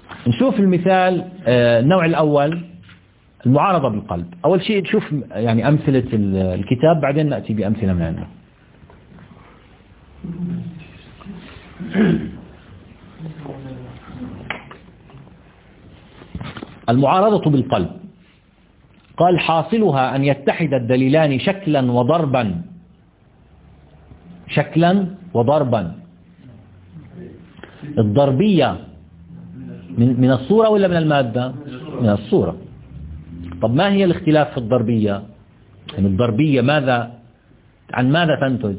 نشوف المثال. النوع الأول المعارضة بالقلب. أول شيء نشوف يعني أمثلة الكتاب، بعدين نأتي بأمثلة من عنده. المعارضة بالقلب. قال حاصلها أن يتحد الدليلان شكلا وضربا. شكلا وضربا. الضربية من الصورة ولا من المادة؟ من الصورة. طب ما هي الاختلاف في الضربية؟ يعني الضربية عن ماذا تنتج؟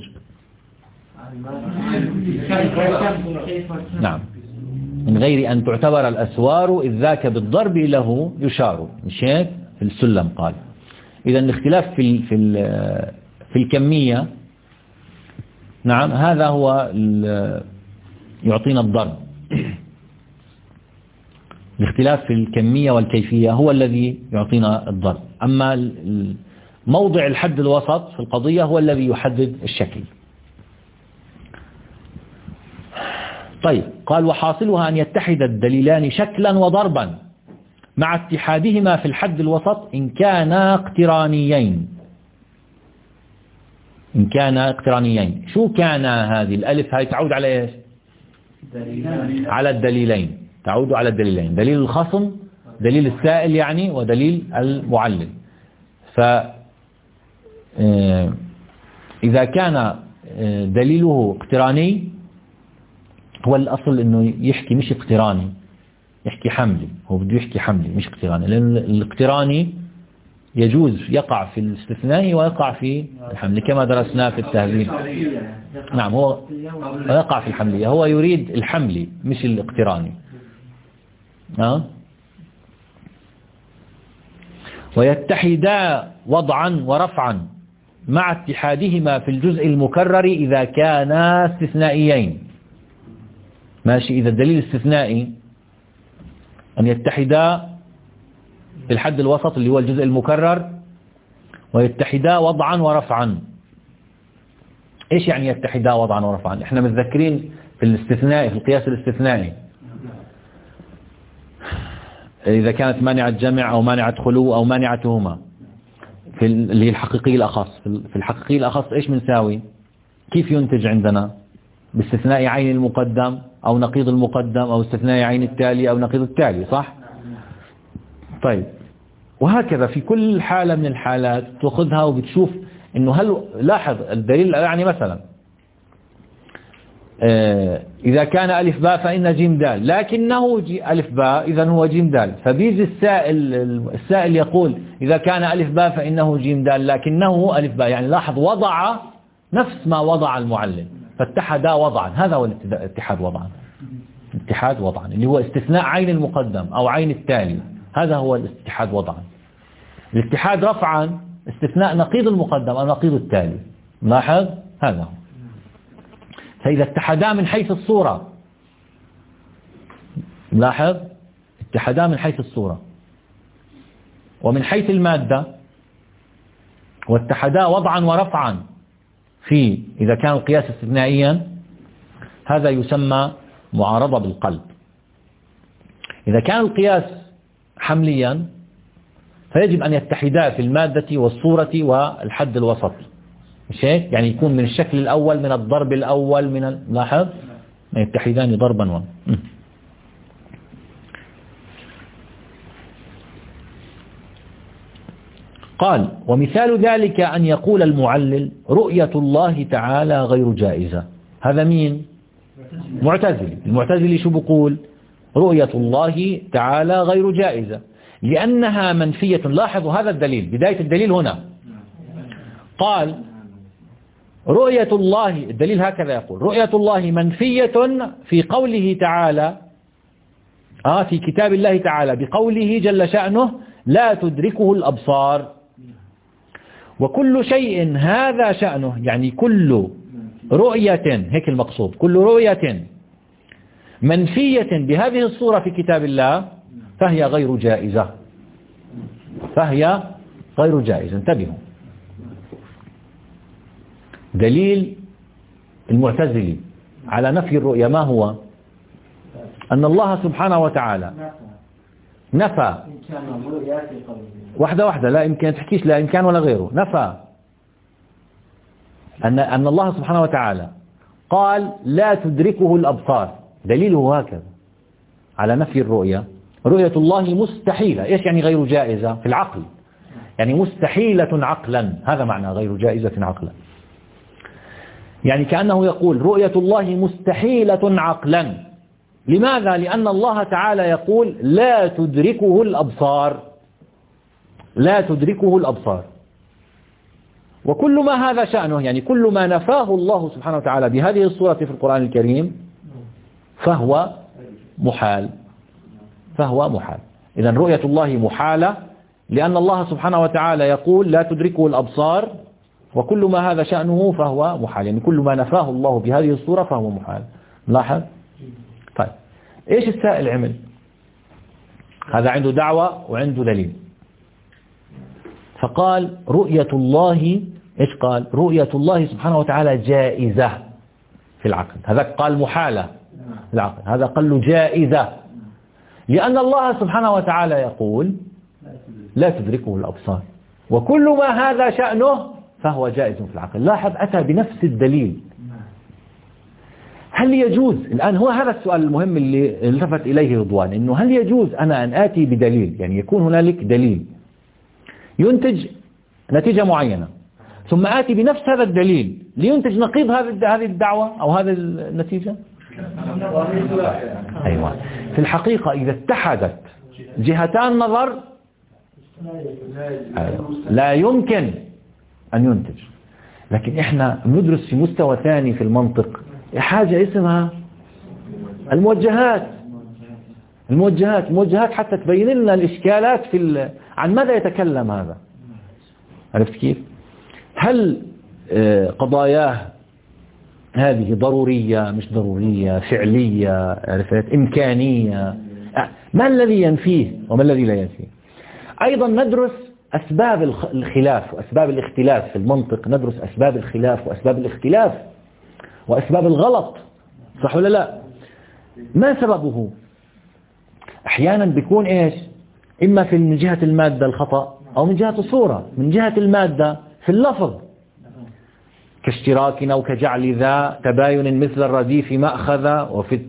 نعم، من غير أن تعتبر الأسوار إذ ذاك بالضرب له يشار. مش هيك في السلم قال. إذا الاختلاف في الكمية، نعم، هذا هو يعطينا الضرب. الاختلاف في الكمية والكيفية هو الذي يعطينا الضرب. أما موضع الحد الوسط في القضية هو الذي يحدد الشكل. طيب، قال وحاصلها أن يتحد الدليلان شكلا وضربا مع اتحادهما في الحد الوسط إن كانا اقترانيين. إن كانا اقترانيين. شو كان هذه الألف؟ هاي تعود على إيش؟ على الدليلين. تعود على الدليلين، دليل الخصم، دليل السائل يعني، ودليل المعلل. إذا كان دليله اقتراني، هو الأصل إنه يحكي مش اقتراني، يحكي حملي. هو بده يحكي حملي مش اقتراني، لأن الاقتراني يجوز يقع في الاستثناء ويقع في الحمل كما درسنا في التهذيب. نعم، هو يقع في الحملية. هو يريد الحملي مش الاقتراني. ويتحدا وضعا ورفعا مع اتحادهما في الجزء المكرر إذا كانا استثنائيين. ماشي. إذا الدليل استثنائي أن يتحدا في الحد الوسط اللي هو الجزء المكرر، ويتحدا وضعا ورفعا. إيش يعني يتحدا وضعا ورفعا؟ إحنا متذكرين في الاستثناء، في القياس الاستثنائي، إذا كانت مانعة جمع أو مانعة خلو أو مانعتهما في اللي هي الحقيقي الأخص. في الحقيقي الأخص إيش بنساوي؟ كيف ينتج عندنا؟ باستثناء عين المقدم أو نقيض المقدم، أو استثناء عين التالي أو نقيض التالي، صح؟ طيب، وهكذا في كل حالة من الحالات تأخذها وبتشوف إنه هل لاحظ الدليل. يعني مثلا إذا كان ألف باء فإن جيم دال، لكنه ألف باء إذن هو جيم دال. فبيجي السائل يقول إذا كان ألف باء فإنه جيم دال لكنه ألف باء. يعني لاحظ وضع نفس ما وضع المعلم، فاتحدا وضعا. هذا هو الاتحاد وضعا. اتحاد وضعا اللي هو استثناء عين المقدم أو عين التالي، هذا هو الاتحاد وضعا. الاتحاد رفعا استثناء نقيض المقدم أو نقيض التالي. لاحظ هذا هو. فإذا اتحدا من حيث الصورة، لاحظ اتحدا من حيث الصورة ومن حيث المادة، واتحدا وضعا ورفعا إذا كان القياس استثنائيا، هذا يسمى معارضة بالقلب. إذا كان القياس حمليا فيجب أن يتحدا في المادة والصورة والحد الوسط. مش هيك؟ يعني يكون من الشكل الأول، من الضرب الأول، لاحظ يتحدان ضربا قال ومثال ذلك أن يقول المعلل رؤية الله تعالى غير جائزة. هذا مين؟ معتزلي. المعتزلي شو بقول؟ رؤية الله تعالى غير جائزة لأنها منفية. لاحظوا هذا الدليل، بداية الدليل هنا قال رؤية الله، الدليل هكذا يقول رؤية الله منفية في قوله تعالى، في كتاب الله تعالى بقوله جل شأنه لا تدركه الأبصار. وكل شيء هذا شأنه، يعني كل رؤية، هيك المقصود، كل رؤية منفية بهذه الصورة في كتاب الله فهي غير جائزة. فهي غير جائزة. انتبهوا، دليل المعتزلي على نفي الرؤية ما هو؟ أن الله سبحانه وتعالى نفى واحدة لا يمكن تحكيش لا إمكان ولا غيره، نفى أن الله سبحانه وتعالى قال لا تدركه الأبصار، دليله هكذا على نفي الرؤية. رؤية الله مستحيلة. إيش يعني غير جائزة في العقل؟ يعني مستحيلة عقلا، هذا معنى غير جائزة عقلا. يعني كأنه يقول رؤية الله مستحيلة عقلا. لماذا؟ لأن الله تعالى يقول لا تدركه الأبصار، لا تدركه الأبصار. وكل ما هذا شأنه، يعني كل ما نفاه الله سبحانه وتعالى بهذه الصورة في القرآن الكريم فهو محال، فهو محال. إذن رؤية الله محالة لأن الله سبحانه وتعالى يقول لا تدركه الأبصار، وكل ما هذا شأنه فهو محال، يعني كل ما نفاه الله بهذه الصورة فهو محال. لاحظ؟ طيب إيش السائل عمل؟ هذا عنده دعوة وعنده دليل، فقال رؤية الله، إيش قال؟ رؤية الله سبحانه وتعالى جائزة في العقل. هذا قال محالة في العقل، هذا قال له جائزة، لأن الله سبحانه وتعالى يقول لا تدركه الأبصار، وكل ما هذا شأنه فهو جائز في العقل. لاحظ أتى بنفس الدليل. هل يجوز الآن، هو هذا السؤال المهم اللي التفت إليه رضوان، إنه هل يجوز أنا أن آتي بدليل، يعني يكون هنالك دليل ينتج نتيجة معينة، ثم آتي بنفس هذا الدليل لينتج نقيض هذه الدعوة أو هذه النتيجة؟ أيوة. في الحقيقة إذا اتحدت جهتان نظر لا يمكن أن ينتج. لكن إحنا ندرس في مستوى ثاني في المنطق حاجة اسمها الموجهات. الموجهات حتى تبين لنا الإشكالات عن ماذا يتكلم هذا. عرفت كيف؟ هل قضاياه هذه ضرورية مش ضرورية، فعلية، عرفت، إمكانية، ما الذي ينفيه وما الذي لا ينفيه. أيضا ندرس أسباب الخلاف وأسباب الاختلاف في المنطق، ندرس أسباب الخلاف وأسباب الاختلاف وأسباب الغلط، صح ولا لا؟ ما سببه؟ أحيانا بيكون إيش؟ إما من جهة المادة الخطأ، أو من جهة الصورة. من جهة المادة في اللفظ كاشتراك أو كجعل ذا تباين مثل الرديف مأخذ،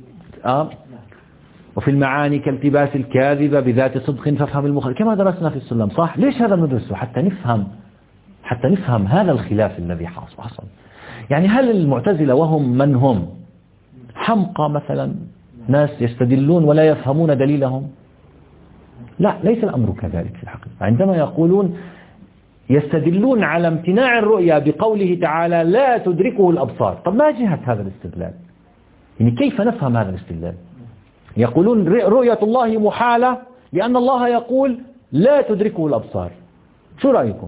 وفي المعاني كالتباس الكاذبة بذات صدق فافهم المخالف، كما درسنا في السلم. صح؟ ليش هذا ندرسه؟ حتى نفهم هذا الخلاف الذي حصل. يعني هل المعتزلة وهم من هم حمقى مثلا، ناس يستدلون ولا يفهمون دليلهم؟ لا، ليس الأمر كذلك في الحقيقة. عندما يقولون يستدلون على امتناع الرؤيا بقوله تعالى لا تدركه الأبصار، طب ما جهة هذا الاستدلال؟ يعني كيف نفهم هذا الاستدلال؟ يقولون رؤية الله محالة لأن الله يقول لا تدركه الأبصار. شو رأيكم؟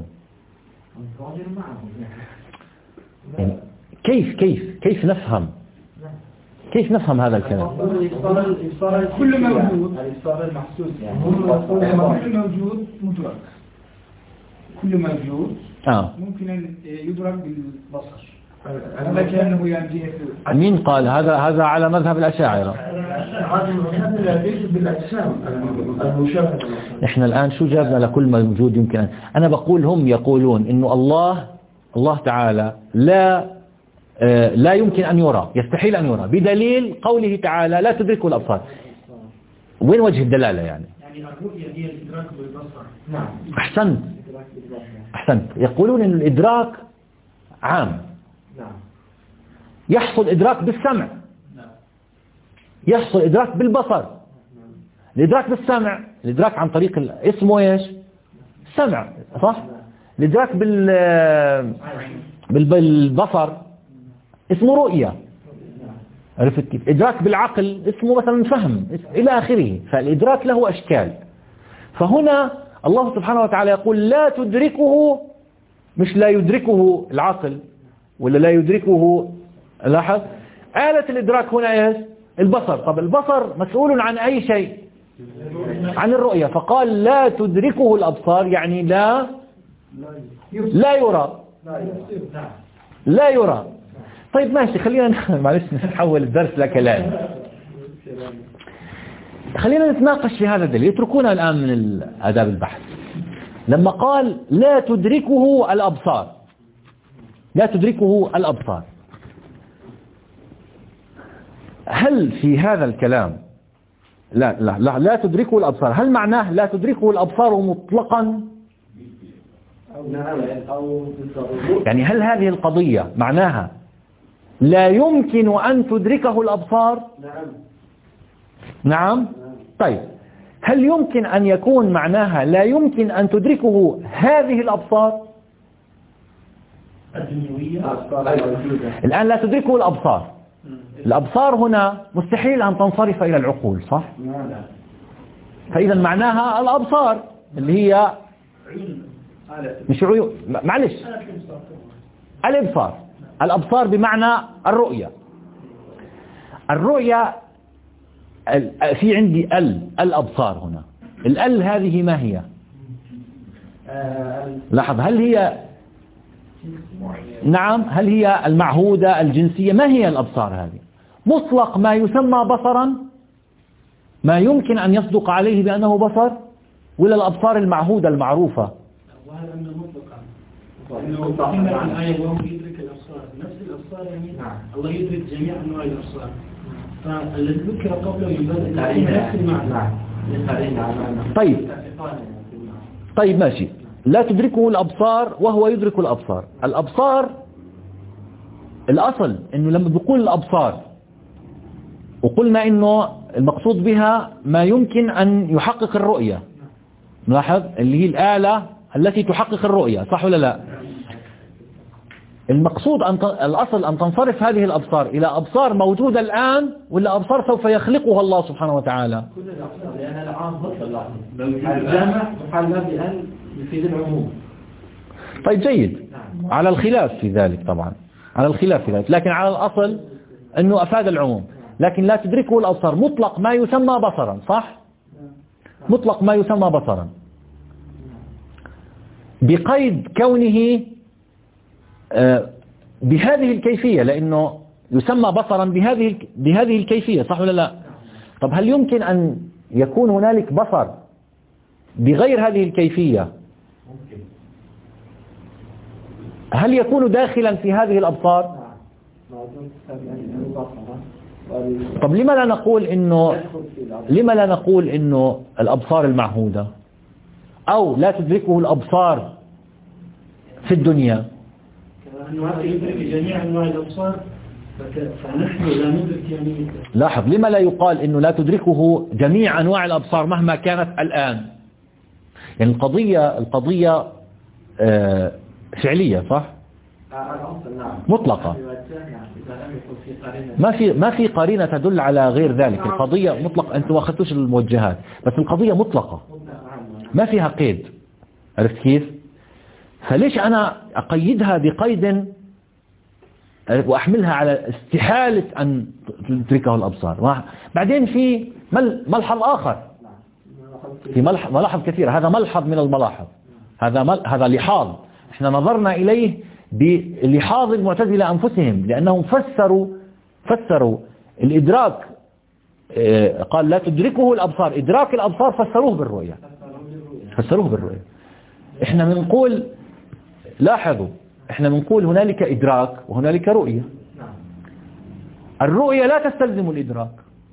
يعني كيف نفهم هذا الكلام؟ كل موجود الإبصار المحسوس، يعني كل موجود مدرك، كل موجود ممكن أن يدرك بالبصر. هذا كأنه يعني مين قال هذا على مذهب الأشاعرة؟ احنا الآن شو جابنا لكل موجود يمكن أنا بقول هم يقولون إنه الله تعالى لا يمكن أن يرى، يستحيل أن يرى، بدليل قوله تعالى لا تدركه الأبصار. وين وجه الدلالة يعني الرؤية هي الإدراك بالبصر. نعم. أحسنت. يقولون إن الإدراك عام. نعم. يحصل إدراك بالسمع، يحصل إدراك بالبصر. الإدراك بالسمع، الإدراك عن طريق اسمه إيش؟ السمع، صح؟ الإدراك بالبصر اسمه رؤية. عرفت كيف؟ إدراك بالعقل اسمه مثلا فهم إلى آخره. فالإدراك له أشكال. فهنا الله سبحانه وتعالى يقول لا تدركه، مش لا يدركه العقل ولا لا يدركه. لاحظ آلة الإدراك هنا إيش؟ البصر. طب البصر مسؤول عن أي شيء؟ عن الرؤية. فقال لا تدركه الأبصار، يعني لا يرى. لا يرى. طيب ماشي، خلينا معلش نحول الدرس لكلام. خلينا نتناقش في هذا الدليل، يتركونا الآن من آداب البحث. لما قال لا تدركه الأبصار، لا تدركه الأبصار، هل في هذا الكلام لا تدركه الأبصار، هل معناه لا تدركه الأبصار مطلقا؟ يعني هل هذه القضية معناها لا يمكن أن تدركه الأبصار؟ نعم. طيب هل يمكن أن يكون معناها لا يمكن أن تدركه هذه الأبصار؟ الآن لا تدركه الأبصار، الأبصار هنا مستحيل أن تنصرف إلى العقول، صح؟ فإذا معناها الأبصار اللي هي مش عيون، معلش، الإبصار، الأبصار بمعنى الرؤية. الرؤية في عندي الأبصار هنا، الأل هذه ما هي؟ لاحظ، هل هي نعم، هل هي المعهودة الجنسية؟ ما هي الأبصار هذه؟ مطلق ما يسمى بصرا، ما يمكن أن يصدق عليه بأنه بصر، ولا الأبصار المعهودة المعروفة؟ وهذا أنه مطلقا، إنه الآية وهو يدرك الأبصار، نفس الأبصار يعني الله يدرك جميع أنواع الأبصار، فالذي ذكر قبله ينبغي نفس المعنى. طيب ماشي، لا تدركه الأبصار وهو يدرك الأبصار. الأبصار الأصل إنه لما بيقول الأبصار وقلنا إنه المقصود بها ما يمكن أن يحقق الرؤية، نلاحظ اللي هي الآلة التي تحقق الرؤية، صح ولا لا؟ المقصود الأصل أن تنصرف هذه الأبصار إلى أبصار موجودة الآن، ولا أبصار سوف يخلقها الله سبحانه وتعالى؟ كل الأبصار، لأن العام بطل الجامع وحال بأن يفيد العموم. طيب جيد، على الخلاف في ذلك طبعا، على الخلاف في ذلك، لكن على الأصل أنه أفاد العموم. لكن لا تدركه الأبصار مطلق ما يسمى بصرا، صح؟ مطلق ما يسمى بصرا، بقيد كونه بهذه الكيفية، لأنه يسمى بصرا بهذه الكيفية، صح ولا لا؟ طب هل يمكن أن يكون هنالك بصر بغير هذه الكيفية؟ هل يكون داخلا في هذه الأبصار؟ طب لما لا نقول إنه الأبصار المعهودة، أو لا تدركه الأبصار في الدنيا؟ جميع أنواع الأبصار، فنحن لا ندرك يعني. لاحظ، لما لا يقال إنه لا تدركه جميع أنواع الأبصار مهما كانت الآن؟ يعني القضية فعلية، صح؟ مطلقة، ما في قرينة تدل على غير ذلك. القضية مطلقة، أنتم ما أخذتوش الموجهات، بس القضية مطلقة ما فيها قيد، عرفت كيف؟ فليش أنا أقيدها بقيد وأحملها على استحالة أن تدركه الأبصار؟ بعدين في ملحظ آخر، في ملاحظ كثيرة، هذا ملحظ من الملاحظ، هذا لحاظ احنا نظرنا إليه بلحاظ المعتزلة أنفسهم، لأنهم فسروا الإدراك، قال لا تدركه الأبصار، إدراك الأبصار فسروه بالرؤية. احنا بنقول، لاحظوا، احنا بنقول هنالك إدراك وهنالك رؤية. الرؤية لا تستلزم الإدراك،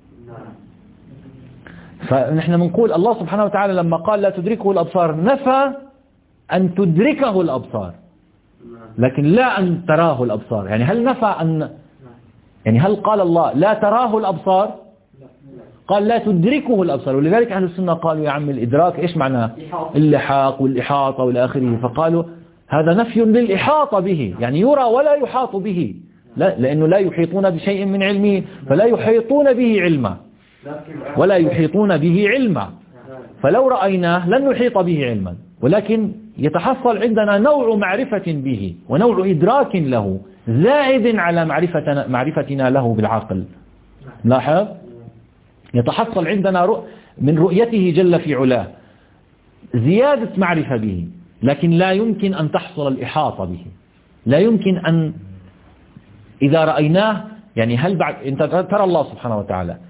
فنحن بنقول الله سبحانه وتعالى لما قال لا تدركه الأبصار نفى أن تدركه الأبصار، لكن لا أن تراه الأبصار. يعني هل نفى يعني هل قال الله لا تراه الأبصار؟ قال لا تدركه الأبصار. ولذلك أهل السنة قالوا يا عم الإدراك إيش معناه؟ اللحاق والإحاطة والآخره، فقالوا هذا نفي للإحاطة به، يعني يرى ولا يحاط به، لأنه لا يحيطون بشيء من علمه، فلا يحيطون به علما، ولا يحيطون به علما، فلو رأيناه لن نحيط به علما، ولكن يتحصل عندنا نوع معرفة به ونوع إدراك له زائد على معرفتنا له بالعقل. لاحظ، يتحصل عندنا من رؤيته جل في علاه زيادة معرفة به، لكن لا يمكن أن تحصل الإحاطة به، لا يمكن أن إذا رأيناه، يعني هل بعد أنت ترى الله سبحانه وتعالى،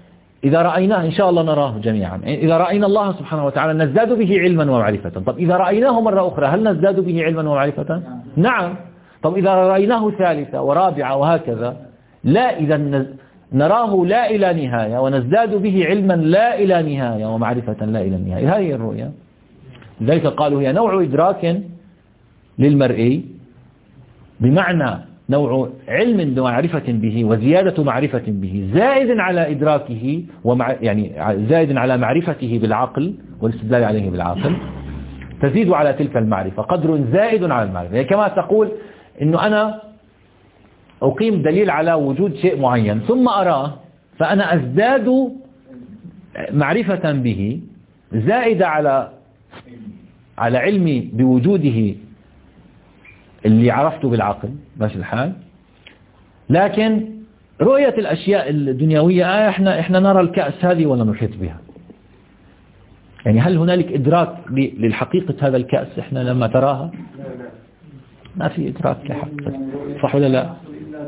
إذا رأيناه إن شاء الله نراه جميعا، إذا رأينا الله سبحانه وتعالى نزداد به علما ومعرفة. طب إذا رأيناه مرة أخرى هل نزداد به علما ومعرفة؟ نعم. طب إذا رأيناه ثالثة ورابعة وهكذا، لا، إذا نراه لا إلى نهاية ونزداد به علما لا إلى نهاية ومعرفة لا إلى نهاية. هذه الرؤية. لذلك قالوا هي نوع إدراك للمرئي، بمعنى نوع علم ومعرفة به وزيادة معرفة به زائد على إدراكه يعني زائد على معرفته بالعقل والاستدلال عليه بالعقل، تزيد على تلك المعرفة قدر زائد على المعرفة. يعني كما تقول إنه أنا أقيم دليل على وجود شيء معين ثم أراه، فأنا أزداد معرفة به زائدة على علمي بوجوده اللي عرفته بالعقل، ماشي الحال. لكن رؤية الأشياء الدنيوية احنا نرى الكأس هذه ولا نحيط بها. يعني هل هنالك إدراك للحقيقة هذا الكأس احنا لما تراها؟ ما في إدراك لحقيقة، صح ولا لا؟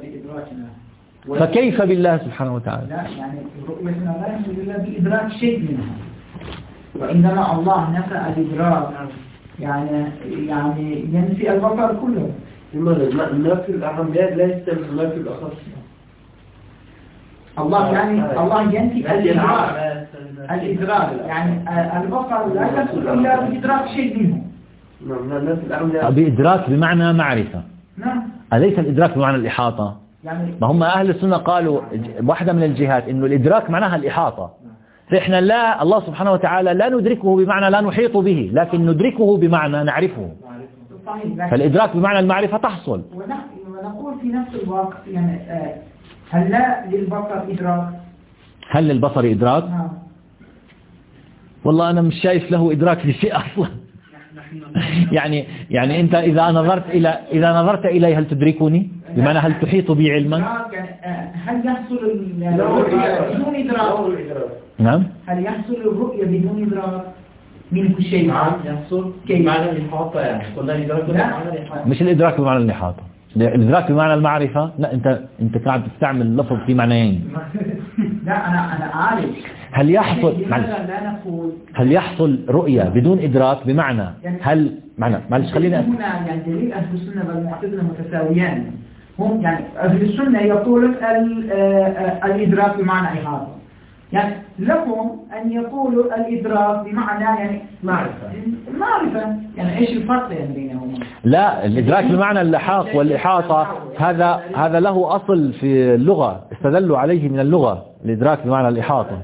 فكيف بالله سبحانه وتعالى؟ لا، يعني رؤيتنا لا يحصل إلا بإدراك شيء منها، وإنما الله نفى الإدراك يعني ينفي البصر كله. لماذا؟ ما في الأهميات لا يستلزم ما في الأخص. الله يعني الله ينفي الإدراك يعني البصر لا يحصل إلا بإدراك شيء منه. بإدراك بمعنى معرفة. نعم. أليس الإدراك بمعنى الإحاطة؟ يعني ما هم أهل السنة قالوا واحدة من الجهات إنه الإدراك معناها الإحاطة، فإحنا لا، الله سبحانه وتعالى لا ندركه بمعنى لا نحيط به، لكن ندركه بمعنى نعرفه. فالإدراك بمعنى المعرفة تحصل. ونقول في نفس الوقت يعني هل لا للبصر إدراك؟ هل للبصر إدراك؟ والله أنا مش شايف له إدراك لشيء أصلا. يعني أنت إذا نظرت إلي هل تدركني؟ بمعنى هل تحيط بي علما؟ هل يحصل بدون إدراك؟ نعم. هل يحصل الرؤية بدون إدراك منه شيء؟ نعم يحصل بمعنى الإحاطة، يعني قلنا إدراك بمعنى الإحاطة. مش الإدراك بمعنى الإحاطة، الإدراك بمعنى المعرفة. لا، أنت قاعد تستعمل لفظ في معنيين. لا أنا عارف. هل يحصل رؤية بدون إدراك بمعنى هل معلش خلينا يعني دليل أهل السنة والمعتزلة متساويان. هم يعني أهل السنة يقولون الإدراك بمعنى إحاطة، يعني لكم أن يقولوا الإدراك بمعنى يعني معرفة. يعني إيش الفرق يعني بينهما؟ لا، الإدراك بمعنى اللحاق والإحاطة هذا له أصل في اللغة، استدلوا عليه من اللغة، الإدراك بمعنى الإحاطة.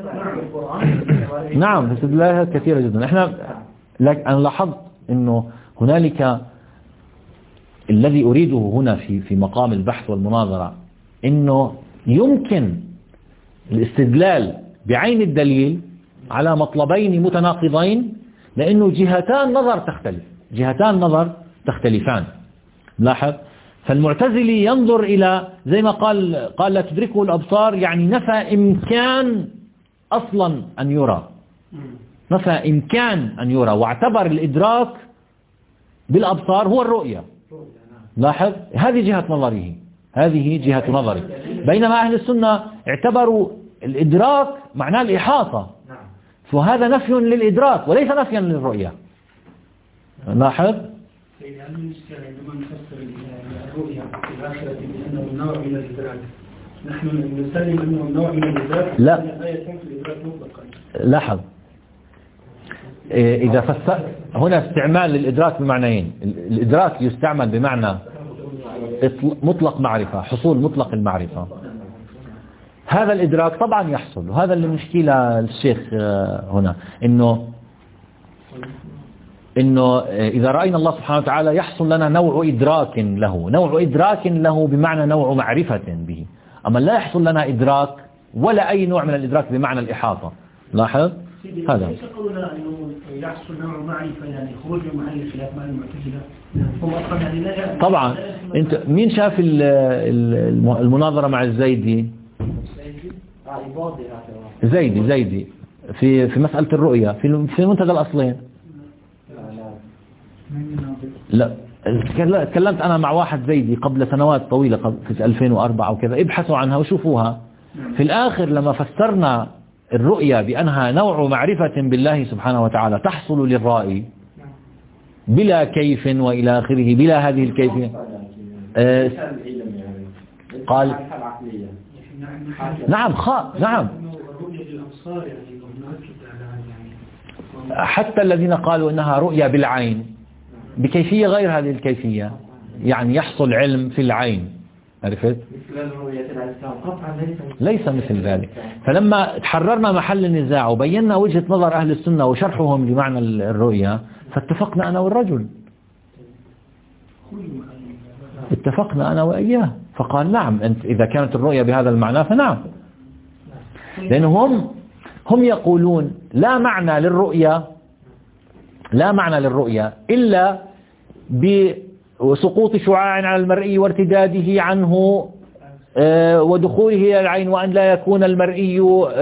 نعم، استدلالها كثيرة جدا. أنا لاحظت إنه هنالك الذي أريده هنا في مقام البحث والمناظرة، إنه يمكن الاستدلال بعين الدليل على مطلبين متناقضين، لأنه جهتان نظر تختلفان. لاحظ، فالمعتزلي ينظر إلى زي ما قال لا تدركه الأبصار، يعني نفى إمكان أصلا أن يرى، نفى إمكان أن يرى، واعتبر الإدراك بالأبصار هو الرؤية. لاحظ، هذه جهة نظره. بينما أهل السنة اعتبروا الإدراك معناه الإحاطة، فهذا نفي للإدراك وليس نفيا للرؤية. لاحظ، عندما نفسر الرؤية في الآخرة بأنه نوع من الإدراك، نحن نسلم أنه نوع من الإدراك. لا يكون في الإدراك مطلقا. لاحظ، إذا فسر هنا استعمال للإدراك بمعنيين. الإدراك يستعمل بمعنى مطلق معرفة، حصول مطلق المعرفة. هذا الإدراك طبعا يحصل، وهذا اللي مشكلة الشيخ هنا، إنه إذا رأينا الله سبحانه وتعالى يحصل لنا نوع إدراك له بمعنى نوع معرفة به، أما لا يحصل لنا إدراك ولا أي نوع من الإدراك بمعنى الإحاطة. لاحظ هذا. ليس قولنا أنه يحصل نوع معرفة يعني خروج من محل الخلاف مع المعتزلة. طبعا أنت مين شاف المناظرة مع الزيدي؟ زيدي في مسألة الرؤية في منتدى الأصلين. لا، تكلمت أنا مع واحد زيدي قبل سنوات طويلة، في 2004 وكذا، ابحثوا عنها وشوفوها. في الآخر لما فسرنا الرؤيا بأنها نوع معرفة بالله سبحانه وتعالى تحصل للرائي بلا كيف وإلى آخره، بلا هذه الكيفية. قال نعم نعم، حتى الذين قالوا إنها رؤيا بالعين بكيفية غير هذه الكيفية، يعني يحصل علم في العين، عرفت؟ ليس مثل ذلك. فلما تحررنا محل النزاع وبينا وجهة نظر أهل السنة وشرحهم لمعنى الرؤيا، فاتفقنا أنا والرجل، اتفقنا أنا وإياه، فقال نعم إذا كانت الرؤيا بهذا المعنى فنعم. لأنهم يقولون لا معنى للرؤيا إلا بسقوط شعاع على المرئي وارتداده عنه ودخوله إلى العين، وأن لا يكون المرئي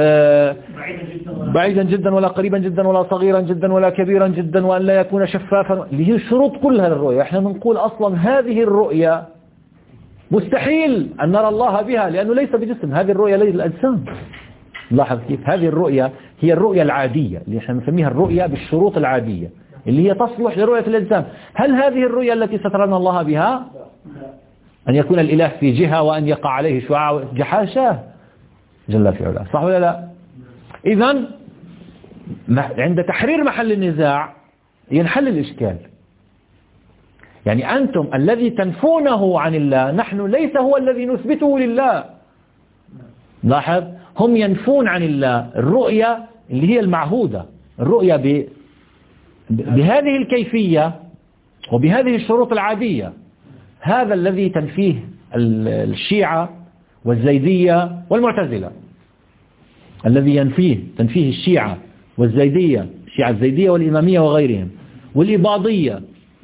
بعيدا جدا ولا قريبا جدا ولا صغيرا جدا ولا كبيرا جدا، وأن لا يكون شفافا، اللي هي الشروط كلها للرؤيا. احنا بنقول أصلا هذه الرؤيا مستحيل أن نرى الله بها لأنه ليس بجسم، هذه الرؤيا ليس الأجسام. لاحظ كيف هذه الرؤيا هي الرؤيا العادية اللي احنا نسميها الرؤيا بالشروط العادية اللي هي تصلح لرؤية الأجسام. هل هذه الرؤيا التي سترنا الله بها أن يكون الإله في جهة وأن يقع عليه شعاع جحاشاه جل في علاه، صح ولا لا؟ إذن عند تحرير محل النزاع ينحل الإشكال. يعني أنتم الذي تنفونه عن الله نحن ليس هو الذي نثبته لله. لاحظ هم ينفون عن الله الرؤيا اللي هي المعهودة، الرؤيا بهذه الكيفية وبهذه الشروط العادية. هذا الذي تنفيه الشيعة والزيدية والمعتزلة، الذي تنفيه الشيعة والزيدية، الشيعة الزيدية والإمامية وغيرهم، والإباضية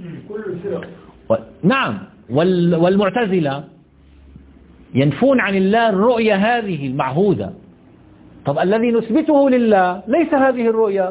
نعم، والمعتزلة ينفون عن الله الرؤية هذه المعهودة. طب الذي نثبته لله ليس هذه الرؤية.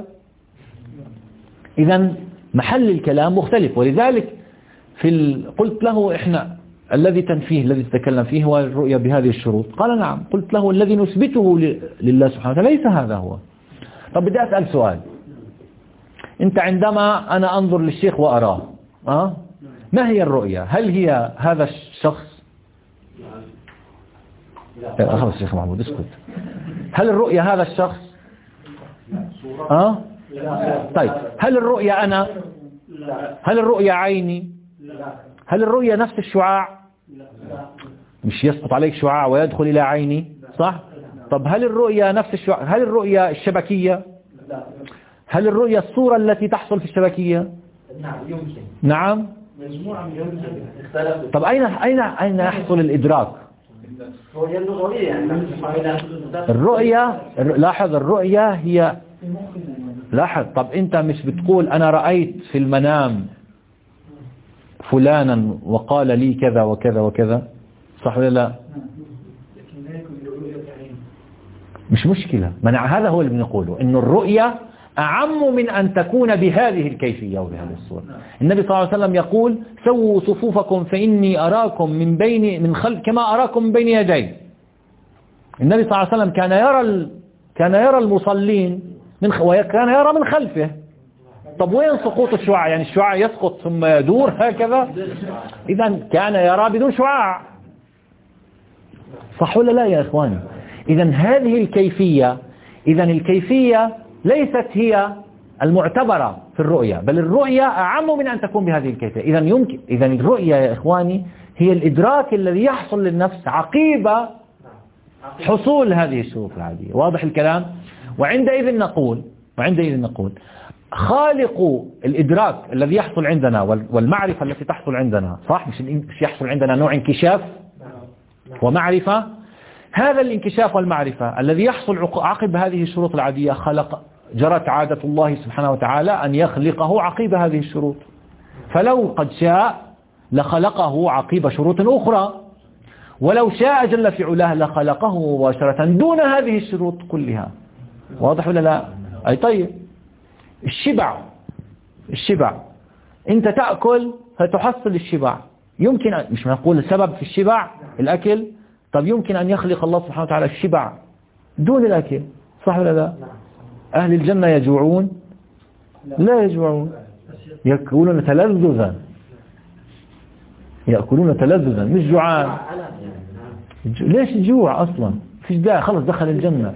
إذن محل الكلام مختلف. ولذلك قلت له إحنا الذي تتكلم فيه هو الرؤية بهذه الشروط. قال نعم. قلت له الذي نثبته لله سبحانه وتعالى ليس هذا هو. طب بدي أسأل سؤال. أنت عندما أنا أنظر للشيخ وأراه ما هي الرؤية؟ هل هي هذا الشخص؟ خلاص الشيخ محمود اسكت. هل الرؤية هذا الشخص؟ طيب هل الرؤية أنا؟ هل الرؤية عيني؟ هل الرؤية نفس الشعاع؟ مش يسقط عليك شعاع ويدخل إلى عيني، صح؟ طب هل الرؤية نفس الشعاع؟ هل الرؤية الشبكية؟ هل الرؤية الصورة التي تحصل في الشبكية؟ نعم. طب أين يحصل الإدراك؟ الرؤية لاحظ الرؤية هي لاحظ. طب أنت مش بتقول أنا رأيت في المنام فلانا وقال لي كذا وكذا وكذا، صح ولا لا؟ مش مشكلة. هذا هو اللي بنقوله، إنه الرؤية أعم من أن تكون بهذه الكيفية وبهذه الصورة. النبي صلى الله عليه وسلم يقول سووا صفوفكم فإني أراكم من خلف كما أراكم من بين يدي. النبي صلى الله عليه وسلم كان يرى المصلين وكان يرى من خلفه. طب وين سقوط الشعاع؟ يعني الشعاع يسقط ثم يدور هكذا. إذا كان يرى بدون شعاع، صح ولا لا يا إخواني؟ إذا هذه الكيفية، الكيفية ليست هي المعتبرة في الرؤية، بل الرؤية أعم من أن تكون بهذه الكيفية. إذا الرؤية يا إخواني هي الإدراك الذي يحصل للنفس عقيب حصول هذه الشروط العادية. واضح الكلام؟ وعندئذ نقول خالق الإدراك الذي يحصل عندنا والمعرفة التي تحصل عندنا، صح؟ مش يحصل عندنا نوع انكشاف ومعرفة. هذا الانكشاف والمعرفة الذي يحصل عقب هذه الشروط العادية جرت عادة الله سبحانه وتعالى أن يخلقه عقيب هذه الشروط. فلو قد شاء لخلقه عقيب شروط أخرى، ولو شاء جل في علاه لخلقه مباشرة دون هذه الشروط كلها. واضح ولا لا؟ أي طيب. الشبع أنت تأكل فتحصل الشبع. يمكن مش نقول السبب في الشبع الأكل. طب يمكن أن يخلق الله سبحانه وتعالى الشبع دون الأكل، صح ولا لا؟ أهل الجنة يجوعون؟ لا يجوعون، يأكلون تلذذا، يأكلون تلذذا مش جوعان. ليش الجوع أصلا؟ فيش داعي، خلص دخل الجنة.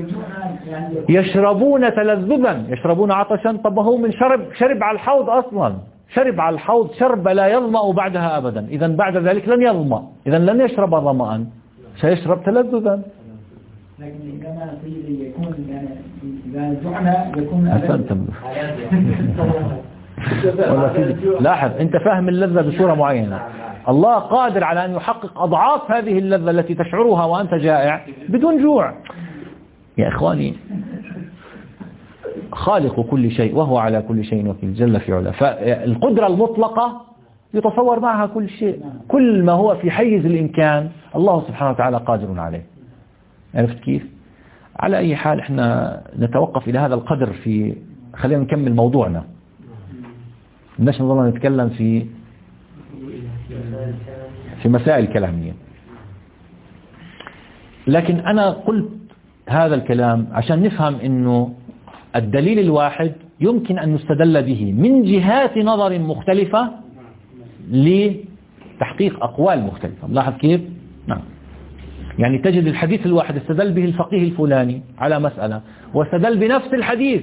يشربون تلذذا، يشربون عطشا. طب هو من شرب على الحوض أصلا، شرب على الحوض شرب لا يظمأ بعدها أبدا. إذا بعد ذلك لن يظمأ، إذا لن يشرب ظمأ، سيشرب تلذذا. لكن كما يكون إذا جوعنا يكون لاحظ أنت فاهم اللذة بصورة معينة. الله قادر على أن يحقق أضعاف هذه اللذة التي تشعرها وأنت جائع بدون جوع. يا إخواني، خالق كل شيء وهو على كل شيء وكيل جل في علاه. فالقدرة المطلقة يتصور معها كل شيء، كل ما هو في حيز الإمكان الله سبحانه وتعالى قادر عليه. عرفت كيف؟ على أي حال احنا نتوقف إلى هذا القدر. خلينا نكمل موضوعنا، بدناش نظل نتكلم في مسائل كلامية. لكن أنا قلت هذا الكلام عشان نفهم إنه الدليل الواحد يمكن أن نستدل به من جهات نظر مختلفة لتحقيق أقوال مختلفة. لاحظ كيف؟ نعم. يعني تجد الحديث الواحد استدل به الفقيه الفلاني على مسألة، واستدل بنفس الحديث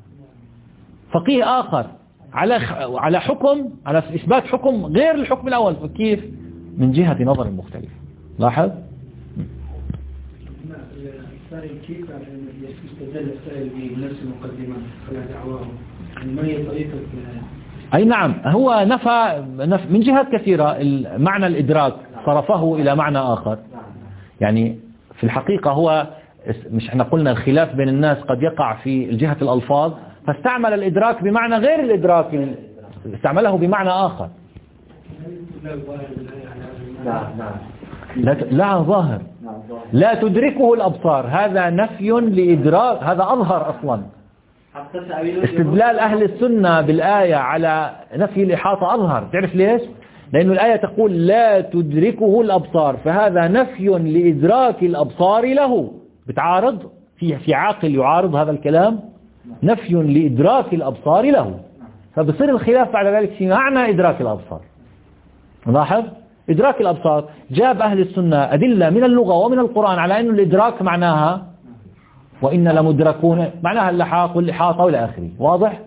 فقيه آخر على حكم، على إثبات حكم غير الحكم الأول. كيف؟ من جهة نظر مختلفة. لاحظ؟ كيف يستدل السائل بنفس المقدمة على دعواه؟ ما هي طريقة؟ أي نعم، هو نفى من جهات كثيرة. معنى الإدراك صرفه إلى معنى آخر. يعني في الحقيقة هو مش احنا قلنا الخلاف بين الناس قد يقع في جهة الألفاظ، فاستعمل الإدراك بمعنى غير الإدراك، استعمله بمعنى آخر. لا ظاهر، لا تدركه الأبصار، هذا نفي لإدراك، هذا أظهر أصلا. استدلال أهل السنة بالآية على نفي الإحاطة أظهر. تعرف ليش؟ لأن الآية تقول لا تدركه الأبصار، فهذا نفي لإدراك الأبصار له. بتعارض في عاقل يعارض هذا الكلام؟ نفي لإدراك الأبصار له، فبصير الخلاف بعد ذلك في معنى إدراك الأبصار. لاحظ؟ إدراك الأبصار جاب أهل السنة أدلة من اللغة ومن القرآن على أن الإدراك معناها وإن لمدركون، معناها اللحاق والإحاطة والى آخره. واضح؟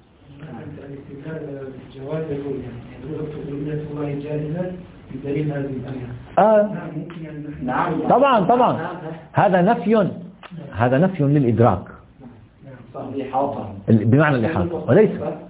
طبعا هذا نفي للإدراك بمعنى الإحاطة وليس.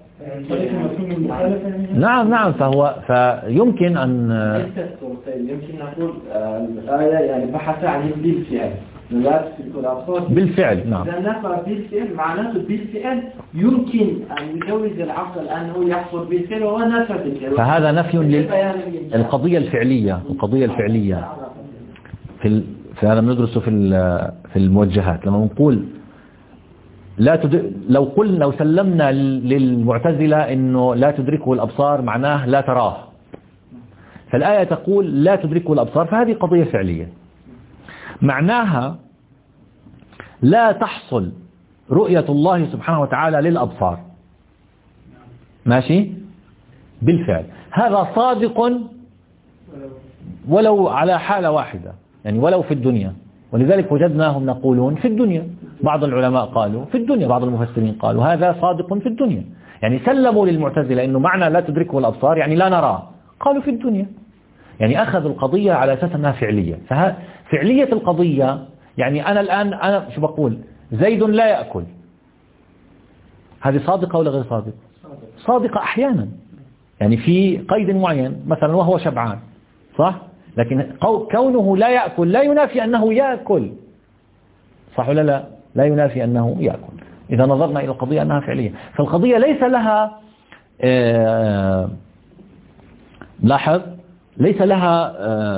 نعم فيمكن أن يمكن نقول الآية يعني بحث عن بالفعل، لا تدرك الأبصار بالفعل. نعم. إذا نفى بالفعل معناته بالفعل يمكن أن يجوز العقل أنه يحصل بالفعل وهو نفى بالفعل. فهذا نفي للقضية الفعلية. القضية الفعلية في هذا بندرسه في الموجهات. لما نقول لو سلمنا للمعتزلة إنه لا تدركه الأبصار معناه لا تراه، فالآية تقول لا تدركه الأبصار، فهذه قضية فعلية معناها لا تحصل رؤية الله سبحانه وتعالى للأبصار. ماشي؟ بالفعل هذا صادق ولو على حالة واحدة، يعني ولو في الدنيا. ولذلك وجدناهم يقولون في الدنيا، بعض العلماء قالوا في الدنيا، بعض المفسرين قالوا هذا صادق في الدنيا. يعني سلموا للمعتزلة إنه معنى لا تدركه الأبصار يعني لا نراه، قالوا في الدنيا، يعني أخذوا القضية على أساس أنها فعلية. ففعلية القضية يعني أنا الآن أنا شو بقول؟ زيد لا يأكل، هذه صادقة ولا غير صادقة؟ صادقة أحيانا، يعني في قيد معين، مثلا وهو شبعان، صح؟ لكن كونه لا يأكل لا ينافي أنه يأكل، صح ولا لا؟ لا ينافي أنه يأكل. إذا نظرنا إلى القضية أنها فعلية، فالقضية ليس لها لاحظ ليس لها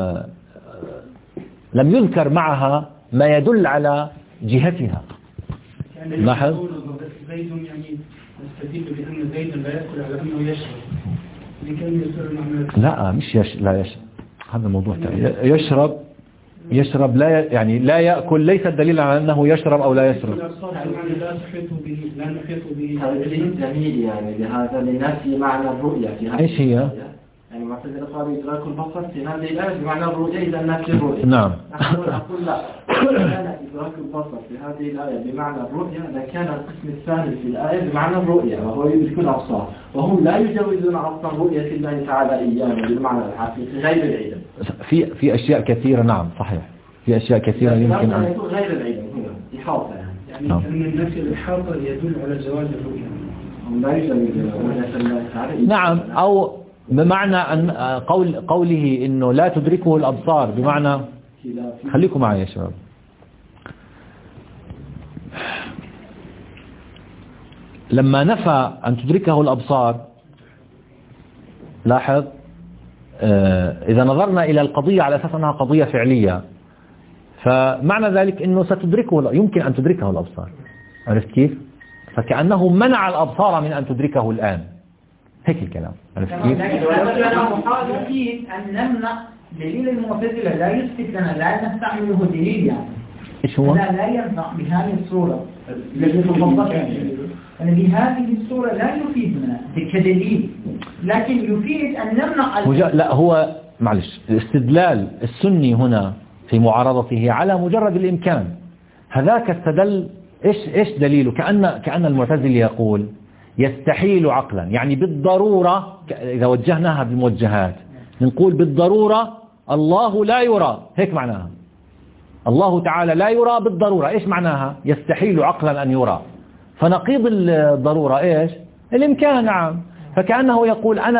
لم يذكر معها ما يدل على جهتها. لاحظ زيد يعني نستدل بأن زيد لا يأكل على أنه يشرب، لا مش لا يشرب، هذا الموضوع يشرب يشرب يعني لا يأكل ليس الدليل على أنه يشرب أو لا يشرب. لا نحيط به هذا دليل جميل يعني لهذا لنفي معنى الرؤية في هذه. إيش هي؟ يعني معتزلة قالوا إدراك البصر في هذه الآية بمعنى الرؤية إذا نفي الرؤية. نعم. نقول لا، كان إدراك البصر في هذه الآية بمعنى الرؤية لكان القسم الثاني في الآية بمعنى الرؤية وهو يدرك الأبصار، وهم لا يجوزون أصلا رؤية الله تعالى إياه بالمعنى الحقيقي غير العلم. في أشياء كثيرة، نعم صحيح، في أشياء كثيرة يمكن أن يكون غير العلم هنا إحاطة يعني أن النفي الإحاطة يدل على جواز الرؤية. هم لا يجوزون رؤية الله تعالى. نعم، أو بمعنى أن قوله إنه لا تدركه الأبصار بمعنى، خليكم معي يا شباب، لما نفى أن تدركه الأبصار، لاحظ إذا نظرنا إلى القضية على أساس أنها قضية فعلية فمعنى ذلك أنه ستدركه، يمكن أن تدركه الأبصار، عرفت كيف؟ فكأنه منع الأبصار من أن تدركه الآن، هيك الكلام، عرفت كيف؟ يفيد أن نمنع دليل المعتزلة لا يثبت لنا، لا نستعمله دليل يعني. إيش هو؟ لا ينفع بهذه الصورة، يعني بهذه الصورة لا يفيدنا كدليل، لكن يفيد أن نمنع لا هو معلش، الاستدلال السني هنا في معارضته على مجرد الإمكان، هذاك استدل إيش دليله؟ كأن المعتزلي يقول يستحيل عقلا، يعني بالضرورة، إذا وجهناها بموجهات نقول بالضرورة الله لا يرى، هيك معناها الله تعالى لا يرى بالضرورة. إيش معناها؟ يستحيل عقلا أن يرى، فنقيض الضرورة إيش؟ الإمكان. نعم، فكأنه يقول أنا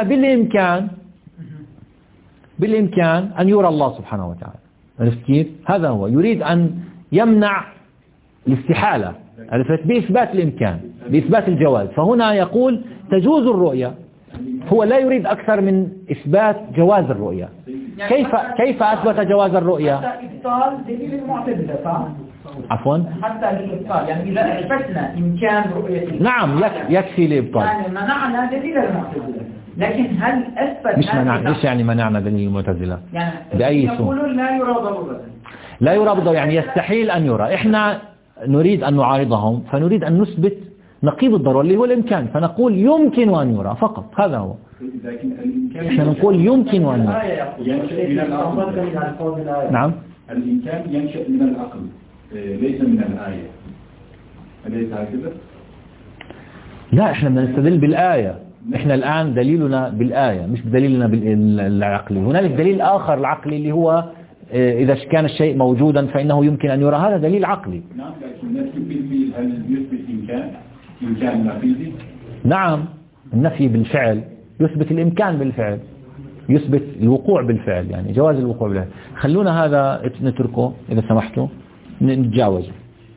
بالإمكان أن يرى الله سبحانه وتعالى، عرفت كيف؟ هذا هو يريد أن يمنع الاستحالة، عرفت، بإثبات الإمكان، بإثبات الجواز. فهنا يقول تجوز الرؤية، هو لا يريد أكثر من إثبات جواز الرؤية. كيف أثبت جواز الرؤية؟ حتى إبطال دليل المعتزلة، صح؟ عفوا؟ حتى الإبطال، يعني إذا أثبتنا إمكان رؤية، نعم يكفي لإبطال، يعني منعنا دليل المعتزلة. لكن هل أثبت مش منعنا؟ إيش يعني منعنا دليل المعتزلة؟ يعني بأي سوء؟ يقولون لا يرى ضرورة، لا يرى بالضرورة، يعني يستحيل أن يرى. إحنا نريد أن نعارضهم، فنريد أن نثبت نقيض الضرورة اللي هو الإمكان، فنقول يمكن أن يرى فقط، هذا هو. إحنا نقول يمكن أن يرى. نعم، الإمكان ينشأ من العقل ليس من الآية، أليس هكذا؟ لا، إحنا بنستدل بالآية، إحنا الآن دليلنا بالآية مش بدليلنا بالعقلي. هنالك دليل آخر العقلي اللي هو إذا كان الشيء موجودا فإنه يمكن أن يرى، هذا دليل عقلي. نعم، لكن النفي هل يثبت إمكان نفيذي؟ نعم، النفي بالفعل يثبت الإمكان بالفعل، يثبت الوقوع بالفعل، يعني جواز الوقوع بالفعل. خلونا هذا نتركه إذا سمحتوا، نتجاوزه.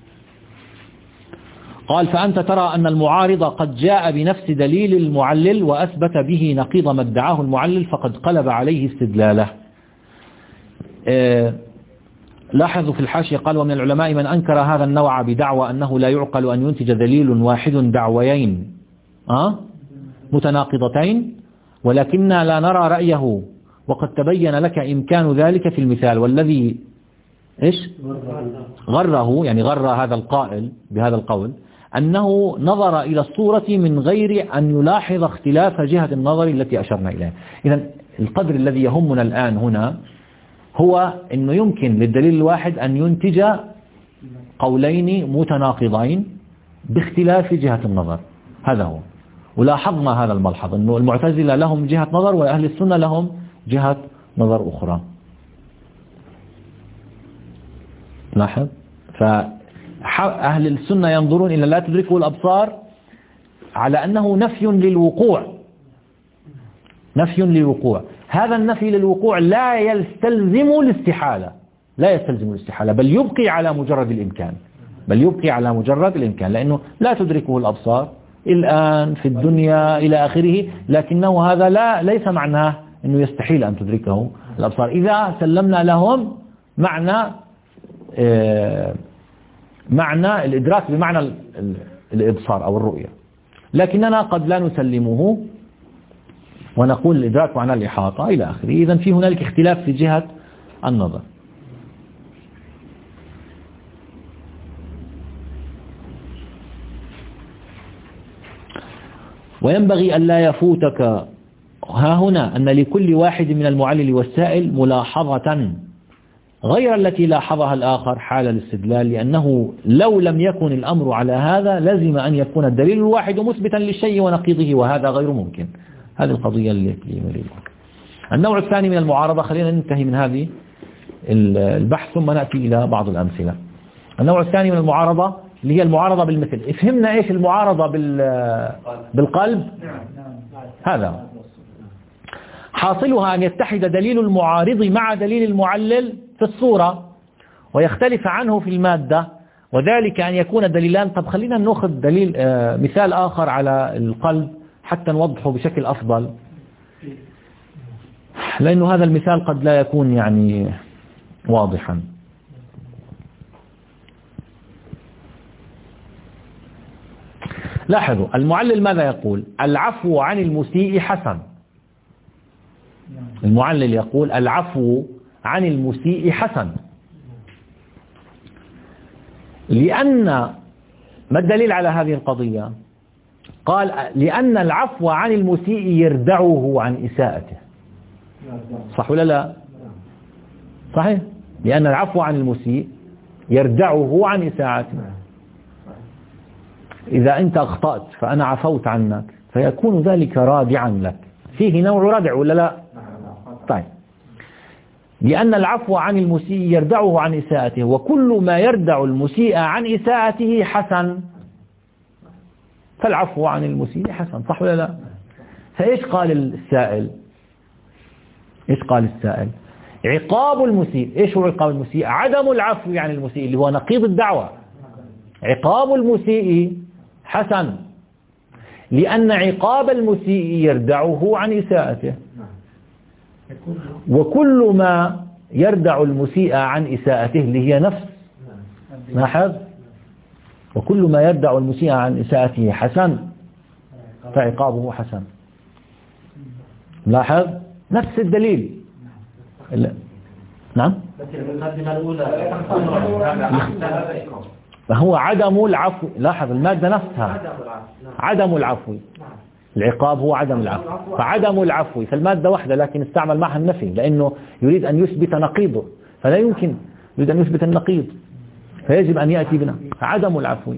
قال فأنت ترى أن المعارض قد جاء بنفس دليل المعلل وأثبت به نقيض ما ادعاه المعلل فقد قلب عليه استدلاله. لاحظوا في الحاشية قال ومن العلماء من أنكر هذا النوع بدعوى أنه لا يعقل أن ينتج دليل واحد دعويين متناقضتين، ولكننا لا نرى رأيه وقد تبين لك إمكان ذلك في المثال. والذي إيش غره، يعني غر هذا القائل بهذا القول أنه نظر إلى الصورة من غير أن يلاحظ اختلاف جهة النظر التي أشرنا إليها. إذن القدر الذي يهمنا الآن هنا هو أنه يمكن للدليل الواحد أن ينتج قولين متناقضين باختلاف جهة النظر، هذا هو. ولاحظنا هذا الملحظ أنه المعتزلة لهم جهة نظر وأهل السنة لهم جهة نظر أخرى. لاحظ، فأهل السنة ينظرون إلى لا تدركه الأبصار على أنه نفي للوقوع، نفي للوقوع. هذا النفي للوقوع لا يستلزم الاستحالة، لا يستلزم الاستحالة، بل يبقي على مجرد الإمكان، بل يبقي على مجرد الإمكان، لأنه لا تدركه الأبصار الآن في الدنيا إلى آخره، لكنه هذا ليس معناه أنه يستحيل أن تدركه الأبصار إذا سلمنا لهم معنى الإدراك بمعنى الإبصار أو الرؤية، لكننا قد لا نسلمه ونقول الإدراك معنى الإحاطة إلى آخره. إذن في هنالك اختلاف في جهة النظر. وينبغي أن لا يفوتك ها هنا أن لكل واحد من المعلل والسائل ملاحظة غير التي لاحظها الآخر حال الاستدلال، لأنه لو لم يكن الأمر على هذا لازم أن يكون الدليل الواحد مثبتا للشيء ونقيضه، وهذا غير ممكن. هذه القضية اللي نريدها. النوع الثاني من المعارضة، خلينا ننتهي من هذه البحث ثم نأتي إلى بعض الأمثلة. النوع الثاني من المعارضة اللي هي المعارضة بالمثل. فهمنا إيش المعارضة بالقلب؟ هذا حاصلها أن يتحد دليل المعارض مع دليل المعلل في الصورة ويختلف عنه في المادة، وذلك أن يكون دليلان. طب خلينا نأخذ دليل مثال آخر على القلب حتى نوضحه بشكل أفضل، لأنه هذا المثال قد لا يكون يعني واضحا. لاحظوا المعلل ماذا يقول؟ العفو عن المسيء حسن. المعلل يقول العفو عن المسيء حسن، لأن ما الدليل على هذه القضية؟ قال لأن العفو عن المسيء يردعه عن إساءته. صح ولا لا؟ صحيح، لأن العفو عن المسيء يردعه عن إساءته. إذا أنت أخطأت فأنا عفوت عنك فيكون ذلك رادعا لك، فيه نوع ردع ولا لا؟ طيب، لأن العفو عن المسيء يردعه عن إساءته، وكل ما يردع المسيء عن إساءته حسن، فالعفو عن المسيء حسن. صح ولا لا؟ فإيش قال السائل؟ إيش قال السائل؟ عقاب المسيء. إيش هو عقاب المسيء؟ عدم العفو عن المسيء اللي هو نقيض الدعوة. عقاب المسيء حسن، لأن عقاب المسيء يردعه عن إساءته، وكل ما يردع المسيء عن إساءته اللي هي نفس، لاحظ، وكل ما يردع المسيء عن إساءته حسن فعقابه حسن. لاحظ نفس الدليل. نعم، فهو عدم العفو. لاحظ المادة نفسها عدم العفو، العقاب هو عدم العفو، فعدم العفو فالمادة واحدة لكن استعمل معها النفي، لأنه يريد أن يثبت نقيضه، فلا يمكن يريد أن يثبت النقيض فيجب أن يأتي بنا عدم العفو.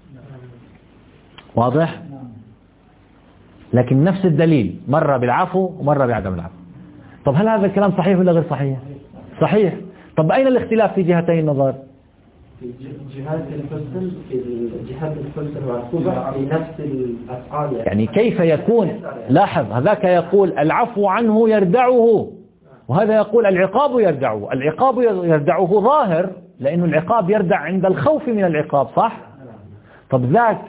واضح؟ لكن نفس الدليل مرة بالعفو ومرة بعدم العفو. طب هل هذا الكلام صحيح ولا غير صحيح؟ صحيح. طب أين الاختلاف في جهتي النظر؟ في جهات الحسن، في جهات الحسن والعقوبة في نفس الأفعال. يعني كيف يكون؟ لاحظ، هذاك يقول العفو عنه يردعه، وهذا يقول العقاب يردعه. العقاب يردعه ظاهر، لأنه العقاب يردع عند الخوف من العقاب، صح؟ طب ذاك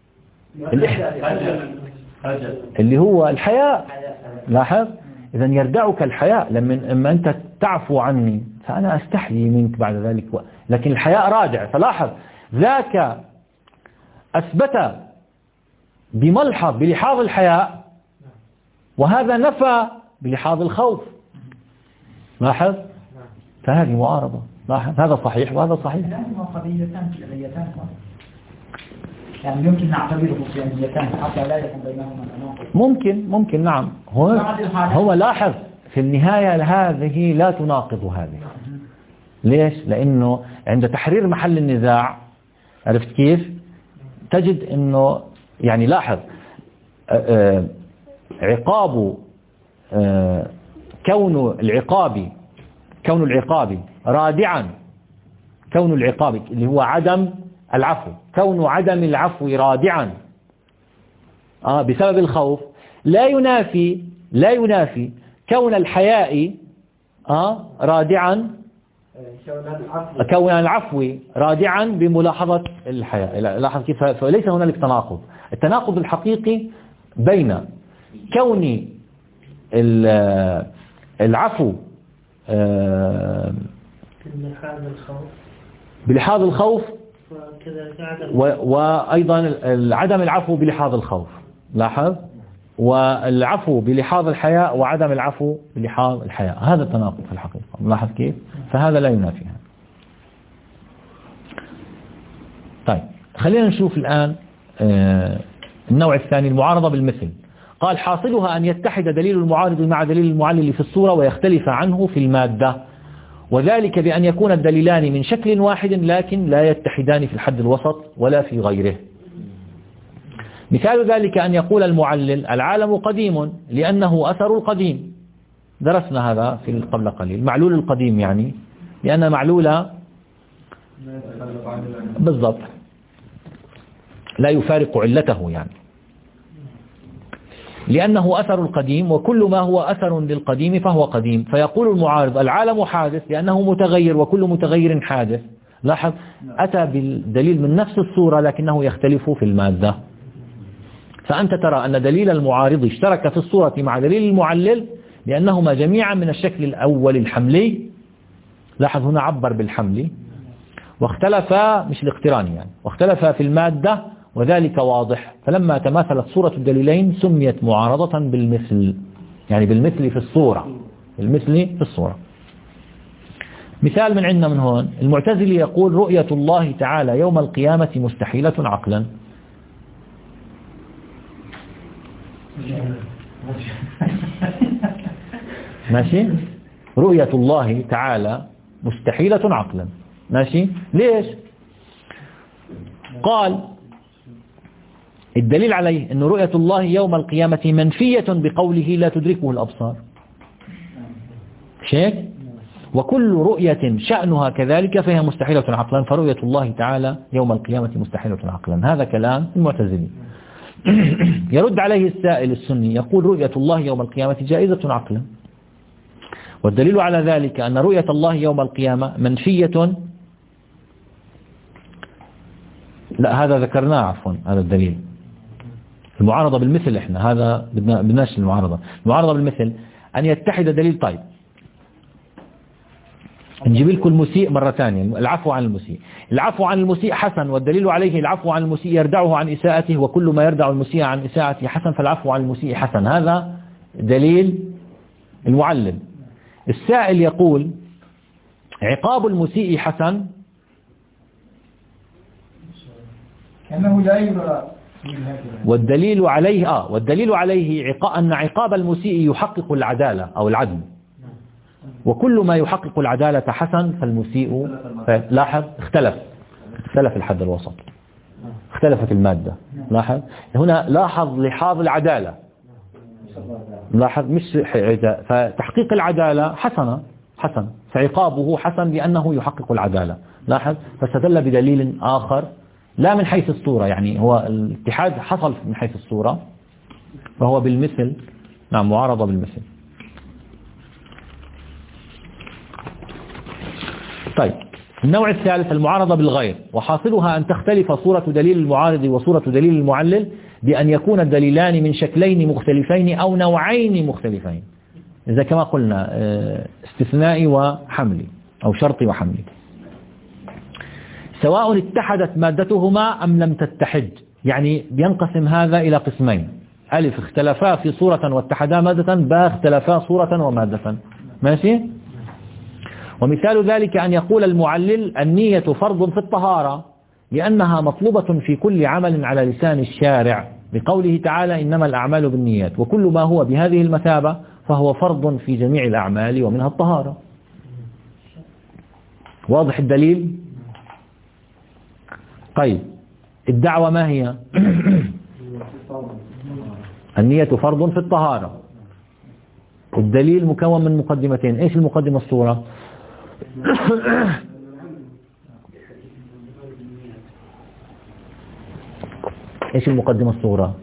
اللي هو الحياء. لاحظ، إذا يردعك الحياء لما أنت تعفو عني فأنا أستحيي منك بعد ذلك، لكن الحياء رادع. فلاحظ ذاك أثبت بملحظ بلحاظ الحياء، وهذا نفى بلحاظ الخوف. لاحظ، فهذه معارضة. لاحظ، هذا صحيح وهذا صحيح. قضيتان فعليتان، يعني يمكن نعتبره صيانيتان حتى لا يكون بينهما تناقض. ممكن نعم. هو لاحظ في النهاية هذه لا تناقض هذه. ليش؟ لأنه عند تحرير محل النزاع، عرفت كيف؟ تجد أنه يعني لاحظ عقاب كون العقاب رادعا، كون العقاب اللي هو عدم العفو، كون عدم العفو رادعا بسبب الخوف لا ينافي كون الحياء رادعا، كون العفو رادعا بملاحظة الحياء. لاحظ كيف؟ فليس هنالك تناقض. التناقض الحقيقي بين كون العفو بلحاظ الخوف وأيضا عدم العفو بلحاظ الخوف. لاحظ، والعفو بلحاظ الحياء وعدم العفو بلحاظ الحياء، هذا التناقض في الحقيقة. لاحظ كيف؟ فهذا لا ينافيها. طيب خلينا نشوف الآن النوع الثاني المعارضة بالمثل. قال حاصلها أن يتحد دليل المعارض مع دليل المعلل في الصورة ويختلف عنه في المادة، وذلك بأن يكون الدليلان من شكل واحد لكن لا يتحدان في الحد الوسط ولا في غيره. مثال ذلك أن يقول المعلل العالم قديم لأنه أثر القديم، درسنا هذا في قبل قليل، معلول القديم يعني لأن معلول بالضبط لا يفارق علته يعني، لأنه أثر القديم وكل ما هو أثر للقديم فهو قديم. فيقول المعارض العالم حادث لأنه متغير وكل متغير حادث. لاحظ أتى بالدليل من نفس الصورة لكنه يختلف في المادة. فأنت ترى أن دليل المعارض اشترك في الصورة مع دليل المعلل لأنهما جميعا من الشكل الأول الحملي. لاحظ هنا عبر بالحمل، واختلفا مش الاقتراني يعني، واختلفا في المادة وذلك واضح. فلما تماثلت صورة الدليلين سميت معارضة بالمثل، يعني بالمثل في الصورة، المثل في الصورة. مثال من عندنا من هون، المعتزلي يقول رؤية الله تعالى يوم القيامة مستحيلة عقلا. ماشي، رؤية الله تعالى مستحيلة عقلا. ماشي، ليش؟ قال الدليل عليه أن رؤية الله يوم القيامة منفية بقوله لا تدركه الأبصار، شيء، وكل رؤية شأنها كذلك فهي مستحيلة عقلا، فرؤية الله تعالى يوم القيامة مستحيلة عقلا. هذا كلام المعتزلي. يرد عليه السائل السني يقول رؤية الله يوم القيامة جائزة عقلا، والدليل على ذلك أن رؤية الله يوم القيامة منفية. لا هذا ذكرناه عفوا، هذا الدليل. المعارضة بالمثل احنا هذا بدناش المعارضة بالمثل أن يتحد دليل. طيب نجيب لكم المسيء مرة ثانية، العفو عن المسيء. العفو عن المسيء حسن، والدليل عليه العفو عن المسيء يردعه عن إساءته، وكل ما يردع المسيء عن إساءته حسن، فالعفو عن المسيء حسن. هذا دليل المعلل. السائل يقول عقاب المسيء حسن، كأنه لا يرى، والدليل عليه أن عقاب المسيء يحقق العدالة أو العدل، وكل ما يحقق العدالة حسن، فالمسيء لاحظ اختلف الحد الوسط، اختلفت المادة. لاحظ هنا، لاحظ لحاظ العدالة، لاحظ مش فتحقيق العدالة حسن، فعقابه حسن لأنه يحقق العدالة. لاحظ فاستدل بدليل آخر لا من حيث الصورة، يعني هو الاتحاد حصل من حيث الصورة وهو بالمثل. نعم، معارضة بالمثل. طيب النوع الثالث المعارضة بالغير، وحاصلها أن تختلف صورة دليل المعارض وصورة دليل المعلل بأن يكون الدليلان من شكلين مختلفين أو نوعين مختلفين، إذا كما قلنا استثنائي وحملي أو شرطي وحملي، سواء اتحدت مادتهما أم لم تتحد. يعني بينقسم هذا إلى قسمين: ألف اختلفا في صورة واتحدا مادة، باء اختلفا صورة ومادة. ماشي. ومثال ذلك أن يقول المعلل النية فرض في الطهارة لأنها مطلوبة في كل عمل على لسان الشارع، بقوله تعالى إنما الأعمال بالنيات، وكل ما هو بهذه المثابة فهو فرض في جميع الأعمال ومنها الطهارة. واضح الدليل؟ طيب الدعوة ما هي؟ النية فرض في الطهارة. الدليل مكون من مقدمتين. ايش المقدمة؟ الصورة. ايش المقدمة؟ الصورة.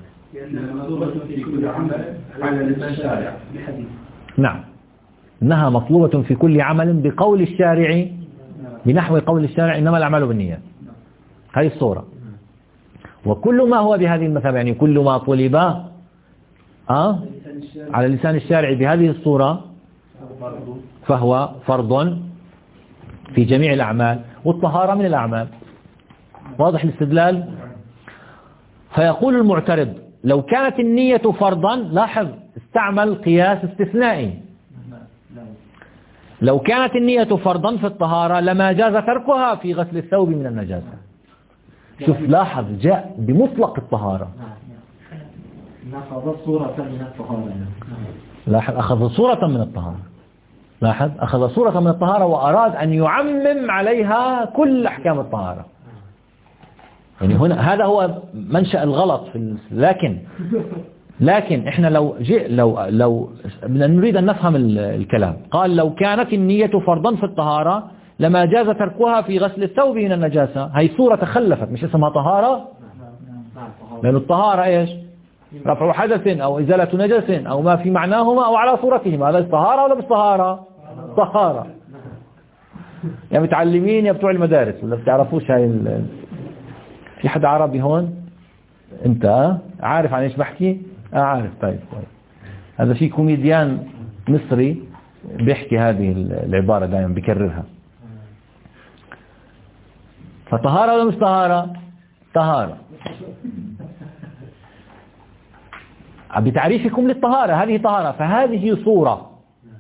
نعم، انها مطلوبة في كل عمل بقول الشارع، بنحو قول الشارع انما الاعمال بالنيات. هذه الصورة. وكل ما هو بهذه المثابة، يعني كل ما طلب على لسان الشارع بهذه الصورة فهو فرض في جميع الأعمال، والطهارة من الأعمال. واضح الاستدلال؟ فيقول المعترض لو كانت النية فرضا، لاحظ استعمل قياس استثنائي، لو كانت النية فرضا في الطهارة لما جاز تركها في غسل الثوب من النجاسة. شوف لاحظ جاء بمطلق الطهارة، نفذ صورة من الطهارة. لاحظ أخذ صورة من الطهارة، لاحظ أخذ صورة من الطهارة وأراد أن يعمم عليها كل أحكام الطهارة. يعني هنا هذا هو منشأ الغلط لكن إحنا لو نريد أن نفهم الكلام، قال لو كانت النية فرضا في الطهارة لما جاز تركها في غسل الثوب من النجاسة. هي صورة تخلفت، مش اسمها طهارة، لأن الطهارة إيش؟ رفع حدث أو إزالة نجس أو ما في معناهما أو على صورتهما. هذا طهارة ولا مش طهارة؟ طهارة. يا متعلمين يا بتوع المدارس ولا بتعرفوش هاي في حد عربي هون؟ أنت عارف عن إيش بحكي؟ عارف. طيب هذا في كوميديان مصري بيحكي هذه العبارة دائما بيكررها. فطهارة ولا مش طهارة؟ طهارة. بتعريفكم للطهارة هذه طهارة، فهذه صورة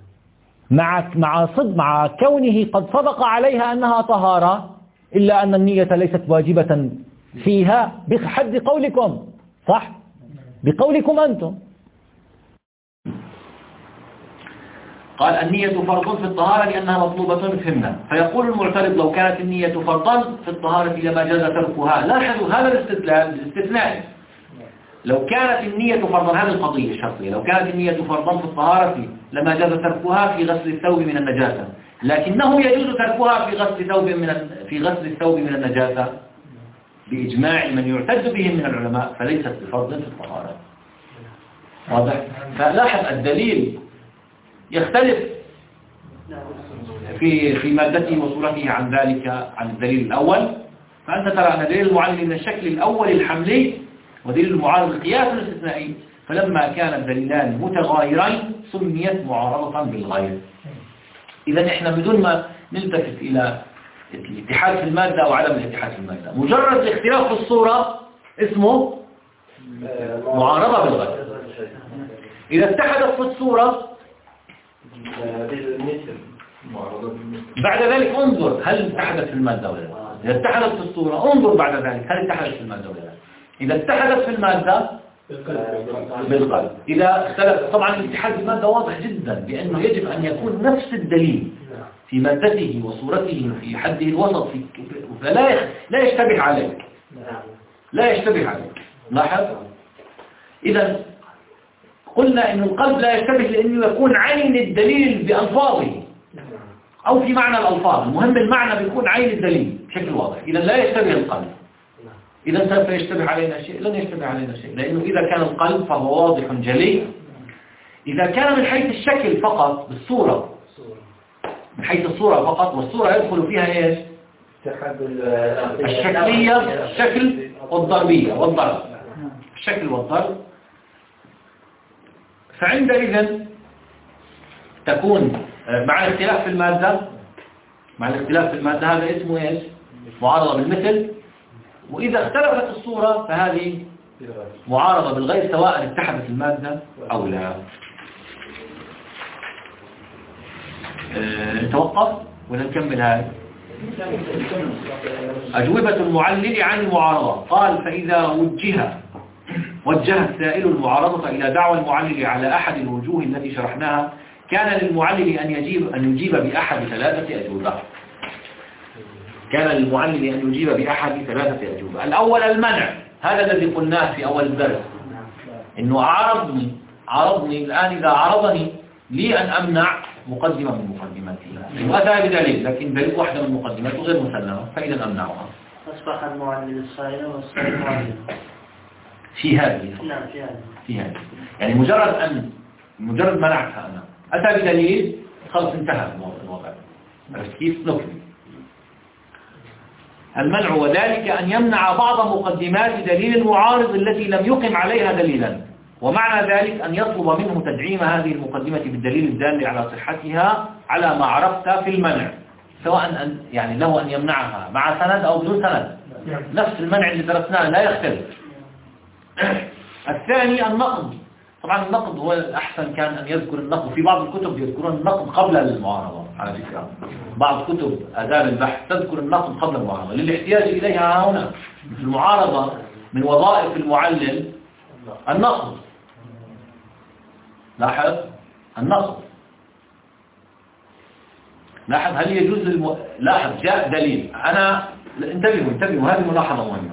مع كونه قد صدق عليها أنها طهارة، إلا أن النية ليست واجبة فيها بحد قولكم، صح؟ بقولكم أنتم. قال النية فرض في الطهارة لأنها مطلوبة فهمنا. فيقول المعترض لو كانت النية فرضا في الطهارة لما جاز تركها. لاحظوا هذا الاستثناء، لو كانت النية فرضا، هذه القضية الشرطية، لو كانت النية فرضا في الطهارة لما جاز تركها في غسل الثوب من النجاسة، لكنه يجوز تركها في غسل الثوب من النجاسة بإجماع من يعتد بهم من العلماء، فليست بفرض في الطهارة. واضح؟ فلاحظ الدليل يختلف في مادته وصورته عن ذلك عن الدليل الأول. فأنت ترى أن دليل المعلل من الشكل الأول الحملي ودليل المعارض القياس الاستثنائي، فلما كان الدليلان متغايرين سميت معارضة بالغير. إذا إحنا بدون ما نلتفت إلى الاتحاد في المادة أو عدم الاتحاد في المادة، مجرد الاختلاف في الصورة اسمه معارضة بالغير. إذا اتحدت في الصورة بعد ذلك انظر هل اتحدت في المادة ولا لا. إذا اتحدت في الصورة انظر بعد ذلك هل اتحدت في المادة ولا لا. إذا اتحدت في المادة بالقلب. إذا اختلف، طبعا الاتحاد في المادة واضح جدا بأنه يجب أن يكون نفس الدليل في مادته وصورته في حده الوسط فلا يشتبه عليك، لا يشتبه عليك. لاحظ إذا قلنا إن القلب لا يشتبه لأنه يكون عين الدليل بألفاظه أو في معنى الألفاظ، المهم المعنى بيكون عين الدليل بشكل واضح. إذا لا يشتبه القلب. إذا سوف يشتبه علينا شيء؟ لن يشتبه علينا شيء، لأنه إذا كان القلب فهو واضح جلي. إذا كان من حيث الشكل فقط بالصورة، من حيث الصورة فقط، والصورة يدخل فيها إيش؟ الشكلية، الشكل والضربية والضرب، الشكل والضرب. فعندئذ تكون مع الاختلاف في المادة، هذا اسمه إيش؟ معارضة بالمثل. وإذا اختلفت الصورة فهذه معارضة بالغير سواء اتحدت المادة أو لا. نتوقف ولا نكمل هاي؟ أجوبة المعلل عن المعارضة. قال فإذا وجه السائل المعارضة إلى دعوى المعلل على أحد الوجوه التي شرحناها، كان للمعلل أن يجيب بأحد ثلاثة أجوبة. الأول المنع، هذا الذي قلناه في أول الدرس، إنه عارضني الآن. إذا عرضني لي أن أمنع مقدمة من مقدماته، وأتى بدليل، لكن دليل واحدة من مقدماته غير مسلمة، فإذا أمنعها. أصبح المعلل الصائل والصائل معلل في هذه. يعني مجرد منعتها أنا، أتى بدليل، خلص انتهى الوضع. عرفت كيف؟ نكمل. المنع وذلك أن يمنع بعض مقدمات دليل المعارض التي لم يقم عليها دليلا، ومعنى ذلك أن يطلب منه تدعيم هذه المقدمة بالدليل الدال على صحتها على ما عرفت في المنع، سواء يعني له أن يمنعها مع سند أو بدون سند، نفس المنع اللي درسناه لا يختلف. الثاني النقد. طبعا النقد هو الأحسن كان أن يذكر النقد، في بعض الكتب يذكرون النقد قبل المعارضة على فكرة، بعض كتب آداب البحث تذكر النقد قبل المعارضة للاحتياج إليها هنا. في المعارضة من وظائف المعلل النقد، لاحظ النقض. لاحظ هل يجوز لاحظ جاء دليل. أنا انتبهوا هذه ملاحظة مهمة.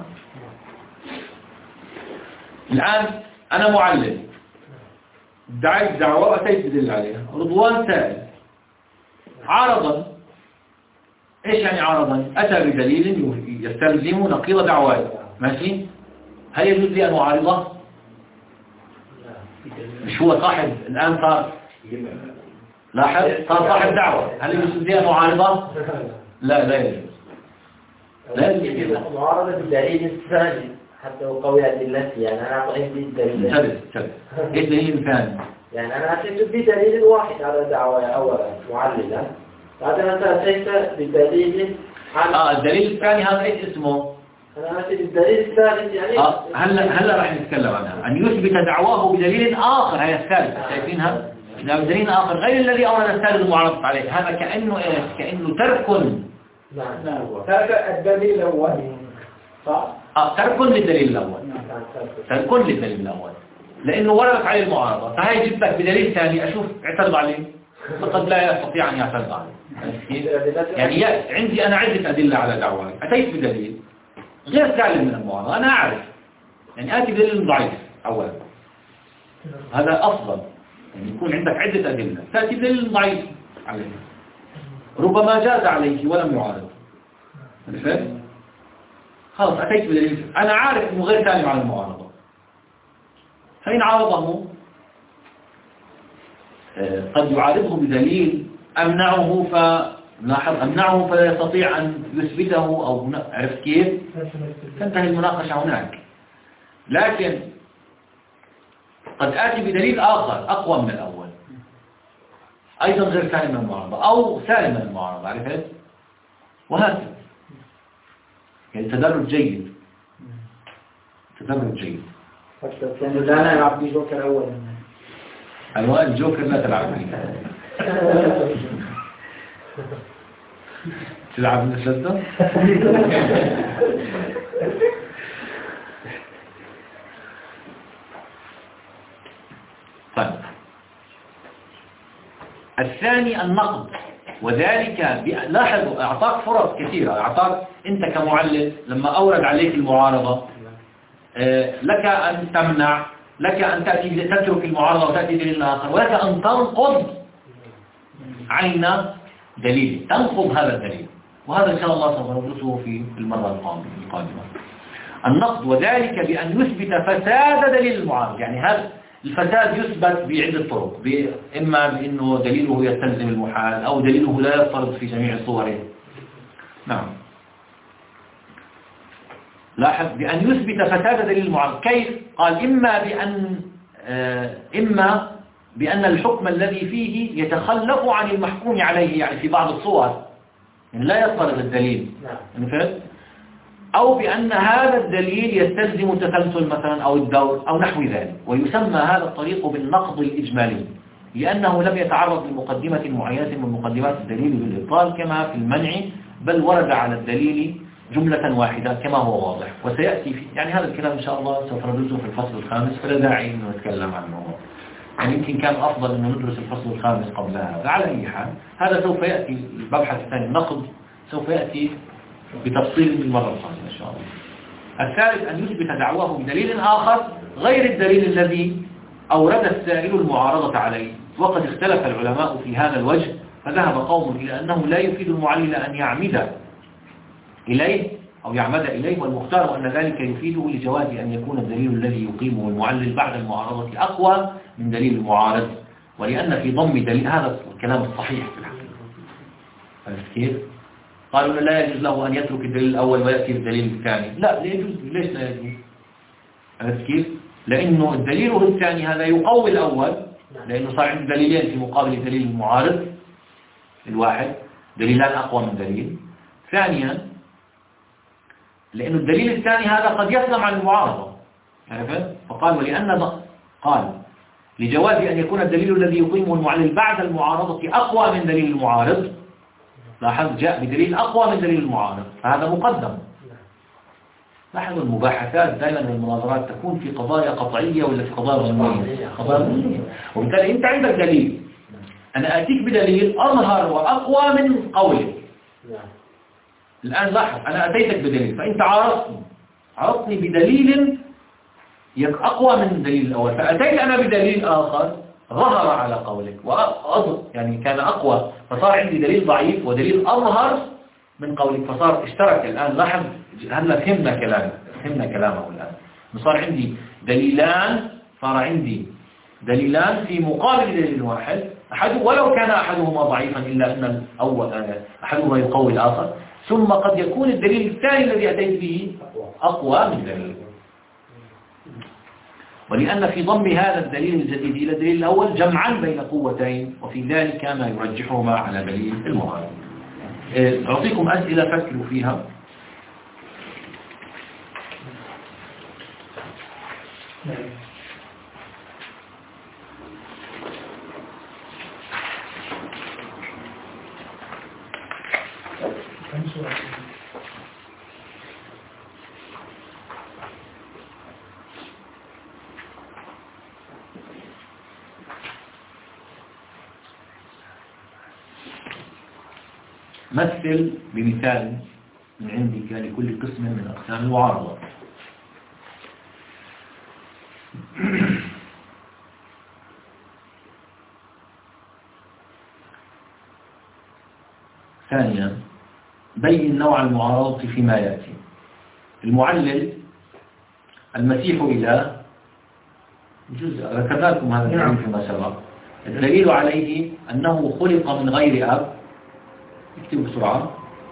الآن أنا معلل دعيت دعوة وأتيت بدليل عليها. رضوان سائل عارضا. إيش يعني عارضا؟ أتى بدليل يستلزم نقيض دعواي. ماشي؟ هل يجوز لي أن أعارضه؟ مش هو صاحب الآن صار لاحظ صار صاحب دعوة. هل يجوز لي أن أعارضه؟ لا يجوز. لا يجوز. معارضة بالدليل الثاني حتى وقوي أدلتي. يعني أنا أعطيه بالدليل. انتبه. إيش الدليل الثاني؟ يعني أنا أتيت بدليل واحد على دعوة أولا معللة. بعدين أنت أتيت بدليل الدليل الثاني هذا إيش اسمه؟ أنا أتيت بالدليل الثالث يعني هلا راح نتكلم عنها. أن يثبت دعواه بدليل آخر. هي الثالثة شايفينها؟ بدليل آخر غير الذي أورد الثالث المعارضة عليه. هذا كأنه إيش؟ كأنه ترك. ترك الدليل الأول. ترك للدليل الأول. ترك للدليل الأول لأنه وردت عليه المعارضة. فهي جبتك بدليل ثاني أشوف اعترض عليه فقد لا يستطيع أن يعترض عليه. يعني عندي أنا عدة أدلة على دعواي. أتيت بدليل غير سالم من المعارضة. أنا أعرف يعني آتي بدليل ضعيف أولا. هذا أفضل يعني يكون عندك عدة أدلة تأتي بدليل ضعيف عليه ربما جاز عليه ولم يعارض. فهمت؟ خلاص أتيت بدليل أنا عارف أنه غير سالم على المعارضة. فإن عارضه قد يعارضه بدليل أمنعه فلا يستطيع أن يثبته أو عرف كيف تنتهي المناقشة هناك. لكن قد آتي بدليل آخر أقوى من الأول أيضا غير سالم من المعارضة أو سالم من المعارضة. عرفت؟ وهكذا يعني تدرج جيد. كان لا يلعب بجوكر أولا. أيوة الجوكر لا تلعب به. تلعب من الشدة؟ طيب الثاني النقد. وذلك لاحظوا أعطاك فرص كثيرة. أعطاك أنت كمعلل لما أورد عليك المعارضة لك أن تمنع، لك أن تترك المعارضة وتأتي دليل آخر، ولك أن تنقض عين دليل، تنقض هذا الدليل. وهذا إن شاء الله سوف ندرسه في المرة القادمة. النقد وذلك بأن يثبت فساد دليل المعارض. يعني هذا الفساد يثبت بعدة طرق، إما بأنه دليله يستلزم المحال أو دليله لا يفترض في جميع صوره. نعم لاحظ بأن يثبت فساد دليل المعارض. كيف؟ قال إما بأن الحكم الذي فيه يتخلف عن المحكوم عليه، يعني في بعض الصور يعني لا يفترض الدليل، أو بأن هذا الدليل يستلزم التسلسل مثلا أو الدور أو نحو ذلك. ويسمى هذا الطريق بالنقض الإجمالي لأنه لم يتعرض لمقدمة معينة من مقدمات الدليل بالإبطال كما في المنع، بل ورد على الدليل جملة واحدة كما هو واضح. وسيأتي يعني هذا الكلام إن شاء الله سوف ندرسه في الفصل الخامس، فلا داعي أن نتكلم عنه. يعني يمكن كان أفضل أن ندرس الفصل الخامس قبل هذا. على أي حال هذا سوف يأتي المبحث الثاني النقض سوف يأتي بتفصيل المرة القادمة إن شاء الله. الثالث أن يثبت دعواه بدليل آخر غير الدليل الذي أورد السائل المعارضة عليه. وقد اختلف العلماء في هذا الوجه، فذهب قوم إلى أنه لا يفيد المعلل أن يعمد إليه أو يعمد إليه، والمختار أن ذلك يفيده لجواز أن يكون الدليل الذي يقيمه المعلل بعد المعارضة أقوى من دليل المعارض، ولأن في ضم دليل هذا الكلام الصحيح في الحقيقة. كيف؟ قالوا لا يجوز له أن يترك الدليل الأول ويأتي بالدليل الثاني. لا يجوز. ليش لا يجوز؟ كيف؟ لأنه الدليل الثاني هذا يقوي الأول، لأنه صار عنده دليلين في مقابل الدليل المعارض الواحد، دليلان أقوى من دليل. ثانيا لأن الدليل الثاني هذا قد يسلم عن المعارضة. فقال قال لجواز أن يكون الدليل الذي يقيمه المعلل بعد المعارضة أقوى من دليل المعارض. لاحظ جاء بدليل أقوى من دليل المعارض، فهذا مقدم. لاحظوا المباحثات دائما والمناظرات تكون في قضايا قطعية ولا في قضايا ظنية؟ قضايا ظنية. وبالتالي أنت عندك دليل، أنا آتيك بدليل أظهر وأقوى من قولك. الآن لاحظ، أنا أتيتك بدليل فأنت عارضني بدليل أقوى من الدليل الأول، فأتيت أنا بدليل آخر ظهر على قولك يعني كان أقوى، فصار عندي دليل ضعيف ودليل أظهر من قولك، فصار اشترك. الآن لاحظ، هلا فهمنا كلامه الآن. صار عندي دليلان، صار عندي دليلان في مقابل دليل واحد، ولو كان أحدهما ضعيفا إلا أن أحدهما يقوي الآخر، ثم قد يكون الدليل الثاني الذي أتيت به أقوى من دليل. ولأن في ضم هذا الدليل الجديد إلى الدليل الأول جمعا بين قوتين، وفي ذلك ما يرجحهما على دليل المعارض. أعطيكم أسئلة فكروا فيها. مثل بمثال من عندك لكل قسم من أقسام المعارضة. ثانيا، بين نوع المعارضة فيما يأتي. المعلل المسيح إله، ذكرنا لكم هذا الدليل فيما سبق. الدليل عليه أنه خلق من غير أب. اكتب بسرعة.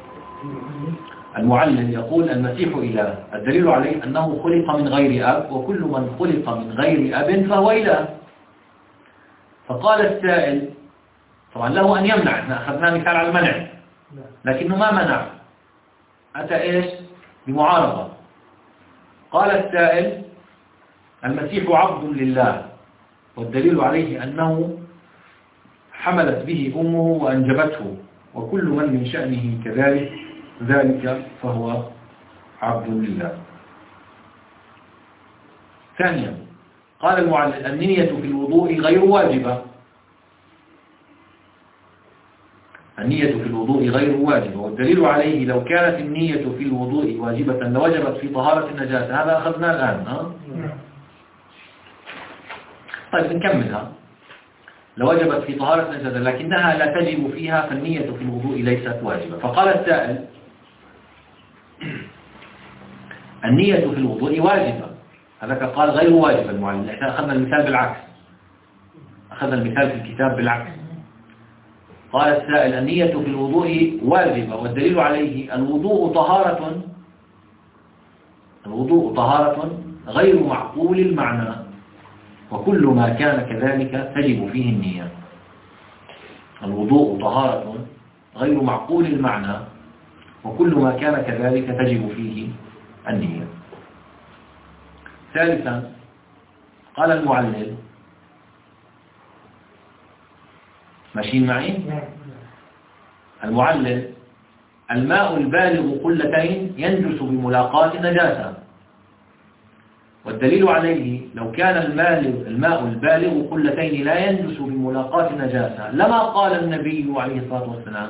المعلل يقول المسيح إله، الدليل عليه أنه خلق من غير أب، وكل من خلق من غير أب فهو إله. فقال السائل، طبعا له أن يمنع، احنا أخذنا مثال على المنع، لكنه ما منع، أتى إيش؟ بمعارضة. قال السائل المسيح عبد لله، والدليل عليه أنه حملت به أمه وأنجبته، وكل من شأنه كذلك ذلك فهو عبد لله. ثانيا، قال المعلل النية في الوضوء غير واجبة. النية في الوضوء غير واجبة، والدليل عليه لو كانت النية في الوضوء واجبة لوجبت في طهارة النجاسة. هذا أخذناه الآن. طيب نكملها. لوجبت في طهارة النجاسة لكنها لا تجب فيها، فالنية في الوضوء ليست واجبة. فقال السائل النية في الوضوء واجبة، هذا قال غير واجبة المعلم. احنا أخذنا المثال بالعكس، أخذنا المثال في الكتاب بالعكس. قال السائل النية في الوضوء واجبة، والدليل عليه الوضوء طهارة غير معقول المعنى، وكل ما كان كذلك تجب فيه النية. الوضوء طهارة غير معقول المعنى، وكل ما كان كذلك تجب فيه النية. ثالثا، قال المعلل ماشيين معي؟ المعلل الماء البالغ قلتين ينجس بملاقاة النجاسة، والدليل عليه لو كان الماء البالغ قلتين لا ينجس بملاقاة النجاسة لما قال النبي عليه الصلاة والسلام،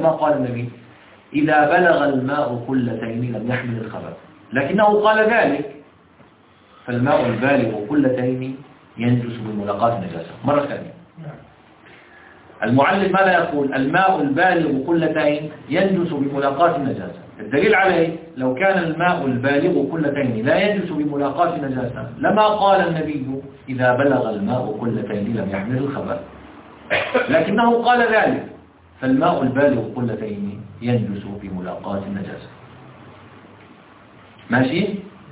إذا بلغ الماء قلتين لم يحمل الخبث، لكنه قال ذلك، فالماء البالغ قلتين ينجس بملاقاة النجاسة. مرة ثانية، المعلم ماذا يقول؟ الماء البالغ قلتين ينجس بملاقاة النجاسة، الدليل عليه لو كان الماء البالغ قلتين لا ينجس بملاقاة النجاسة لما قال النبي إذا بلغ الماء قلتين لم يحمل الخبث، لكنه قال ذلك، فالماء البالغ قلتين ينجس بملاقاة النجاسة. ماشي؟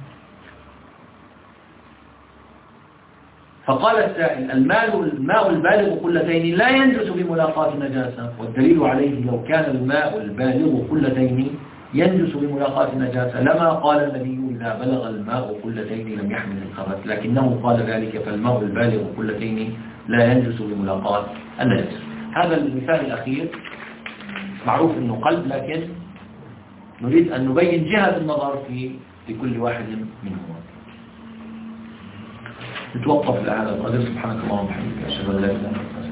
فقال السائل الماء البالغ قلتين لا ينجس بملاقاة النجاسة، والدليل عليه لو كان الماء البالغ قلتين ينجس بملاقاة النجاسة لما قال النبي إذا بلغ الماء قلتين لم يحمل الخبث، لكنه قال ذلك، فالماء البالغ قلتين لا ينجس بملاقاة النجاسة. هذا المثال الأخير معروف أنه قلب، لكن نريد أن نبين جهة النظر في لكل واحد منهما. نتوقف لهذا القدر. سبحانك اللهم وبحمدك أشهد أن لا إله إلا أنت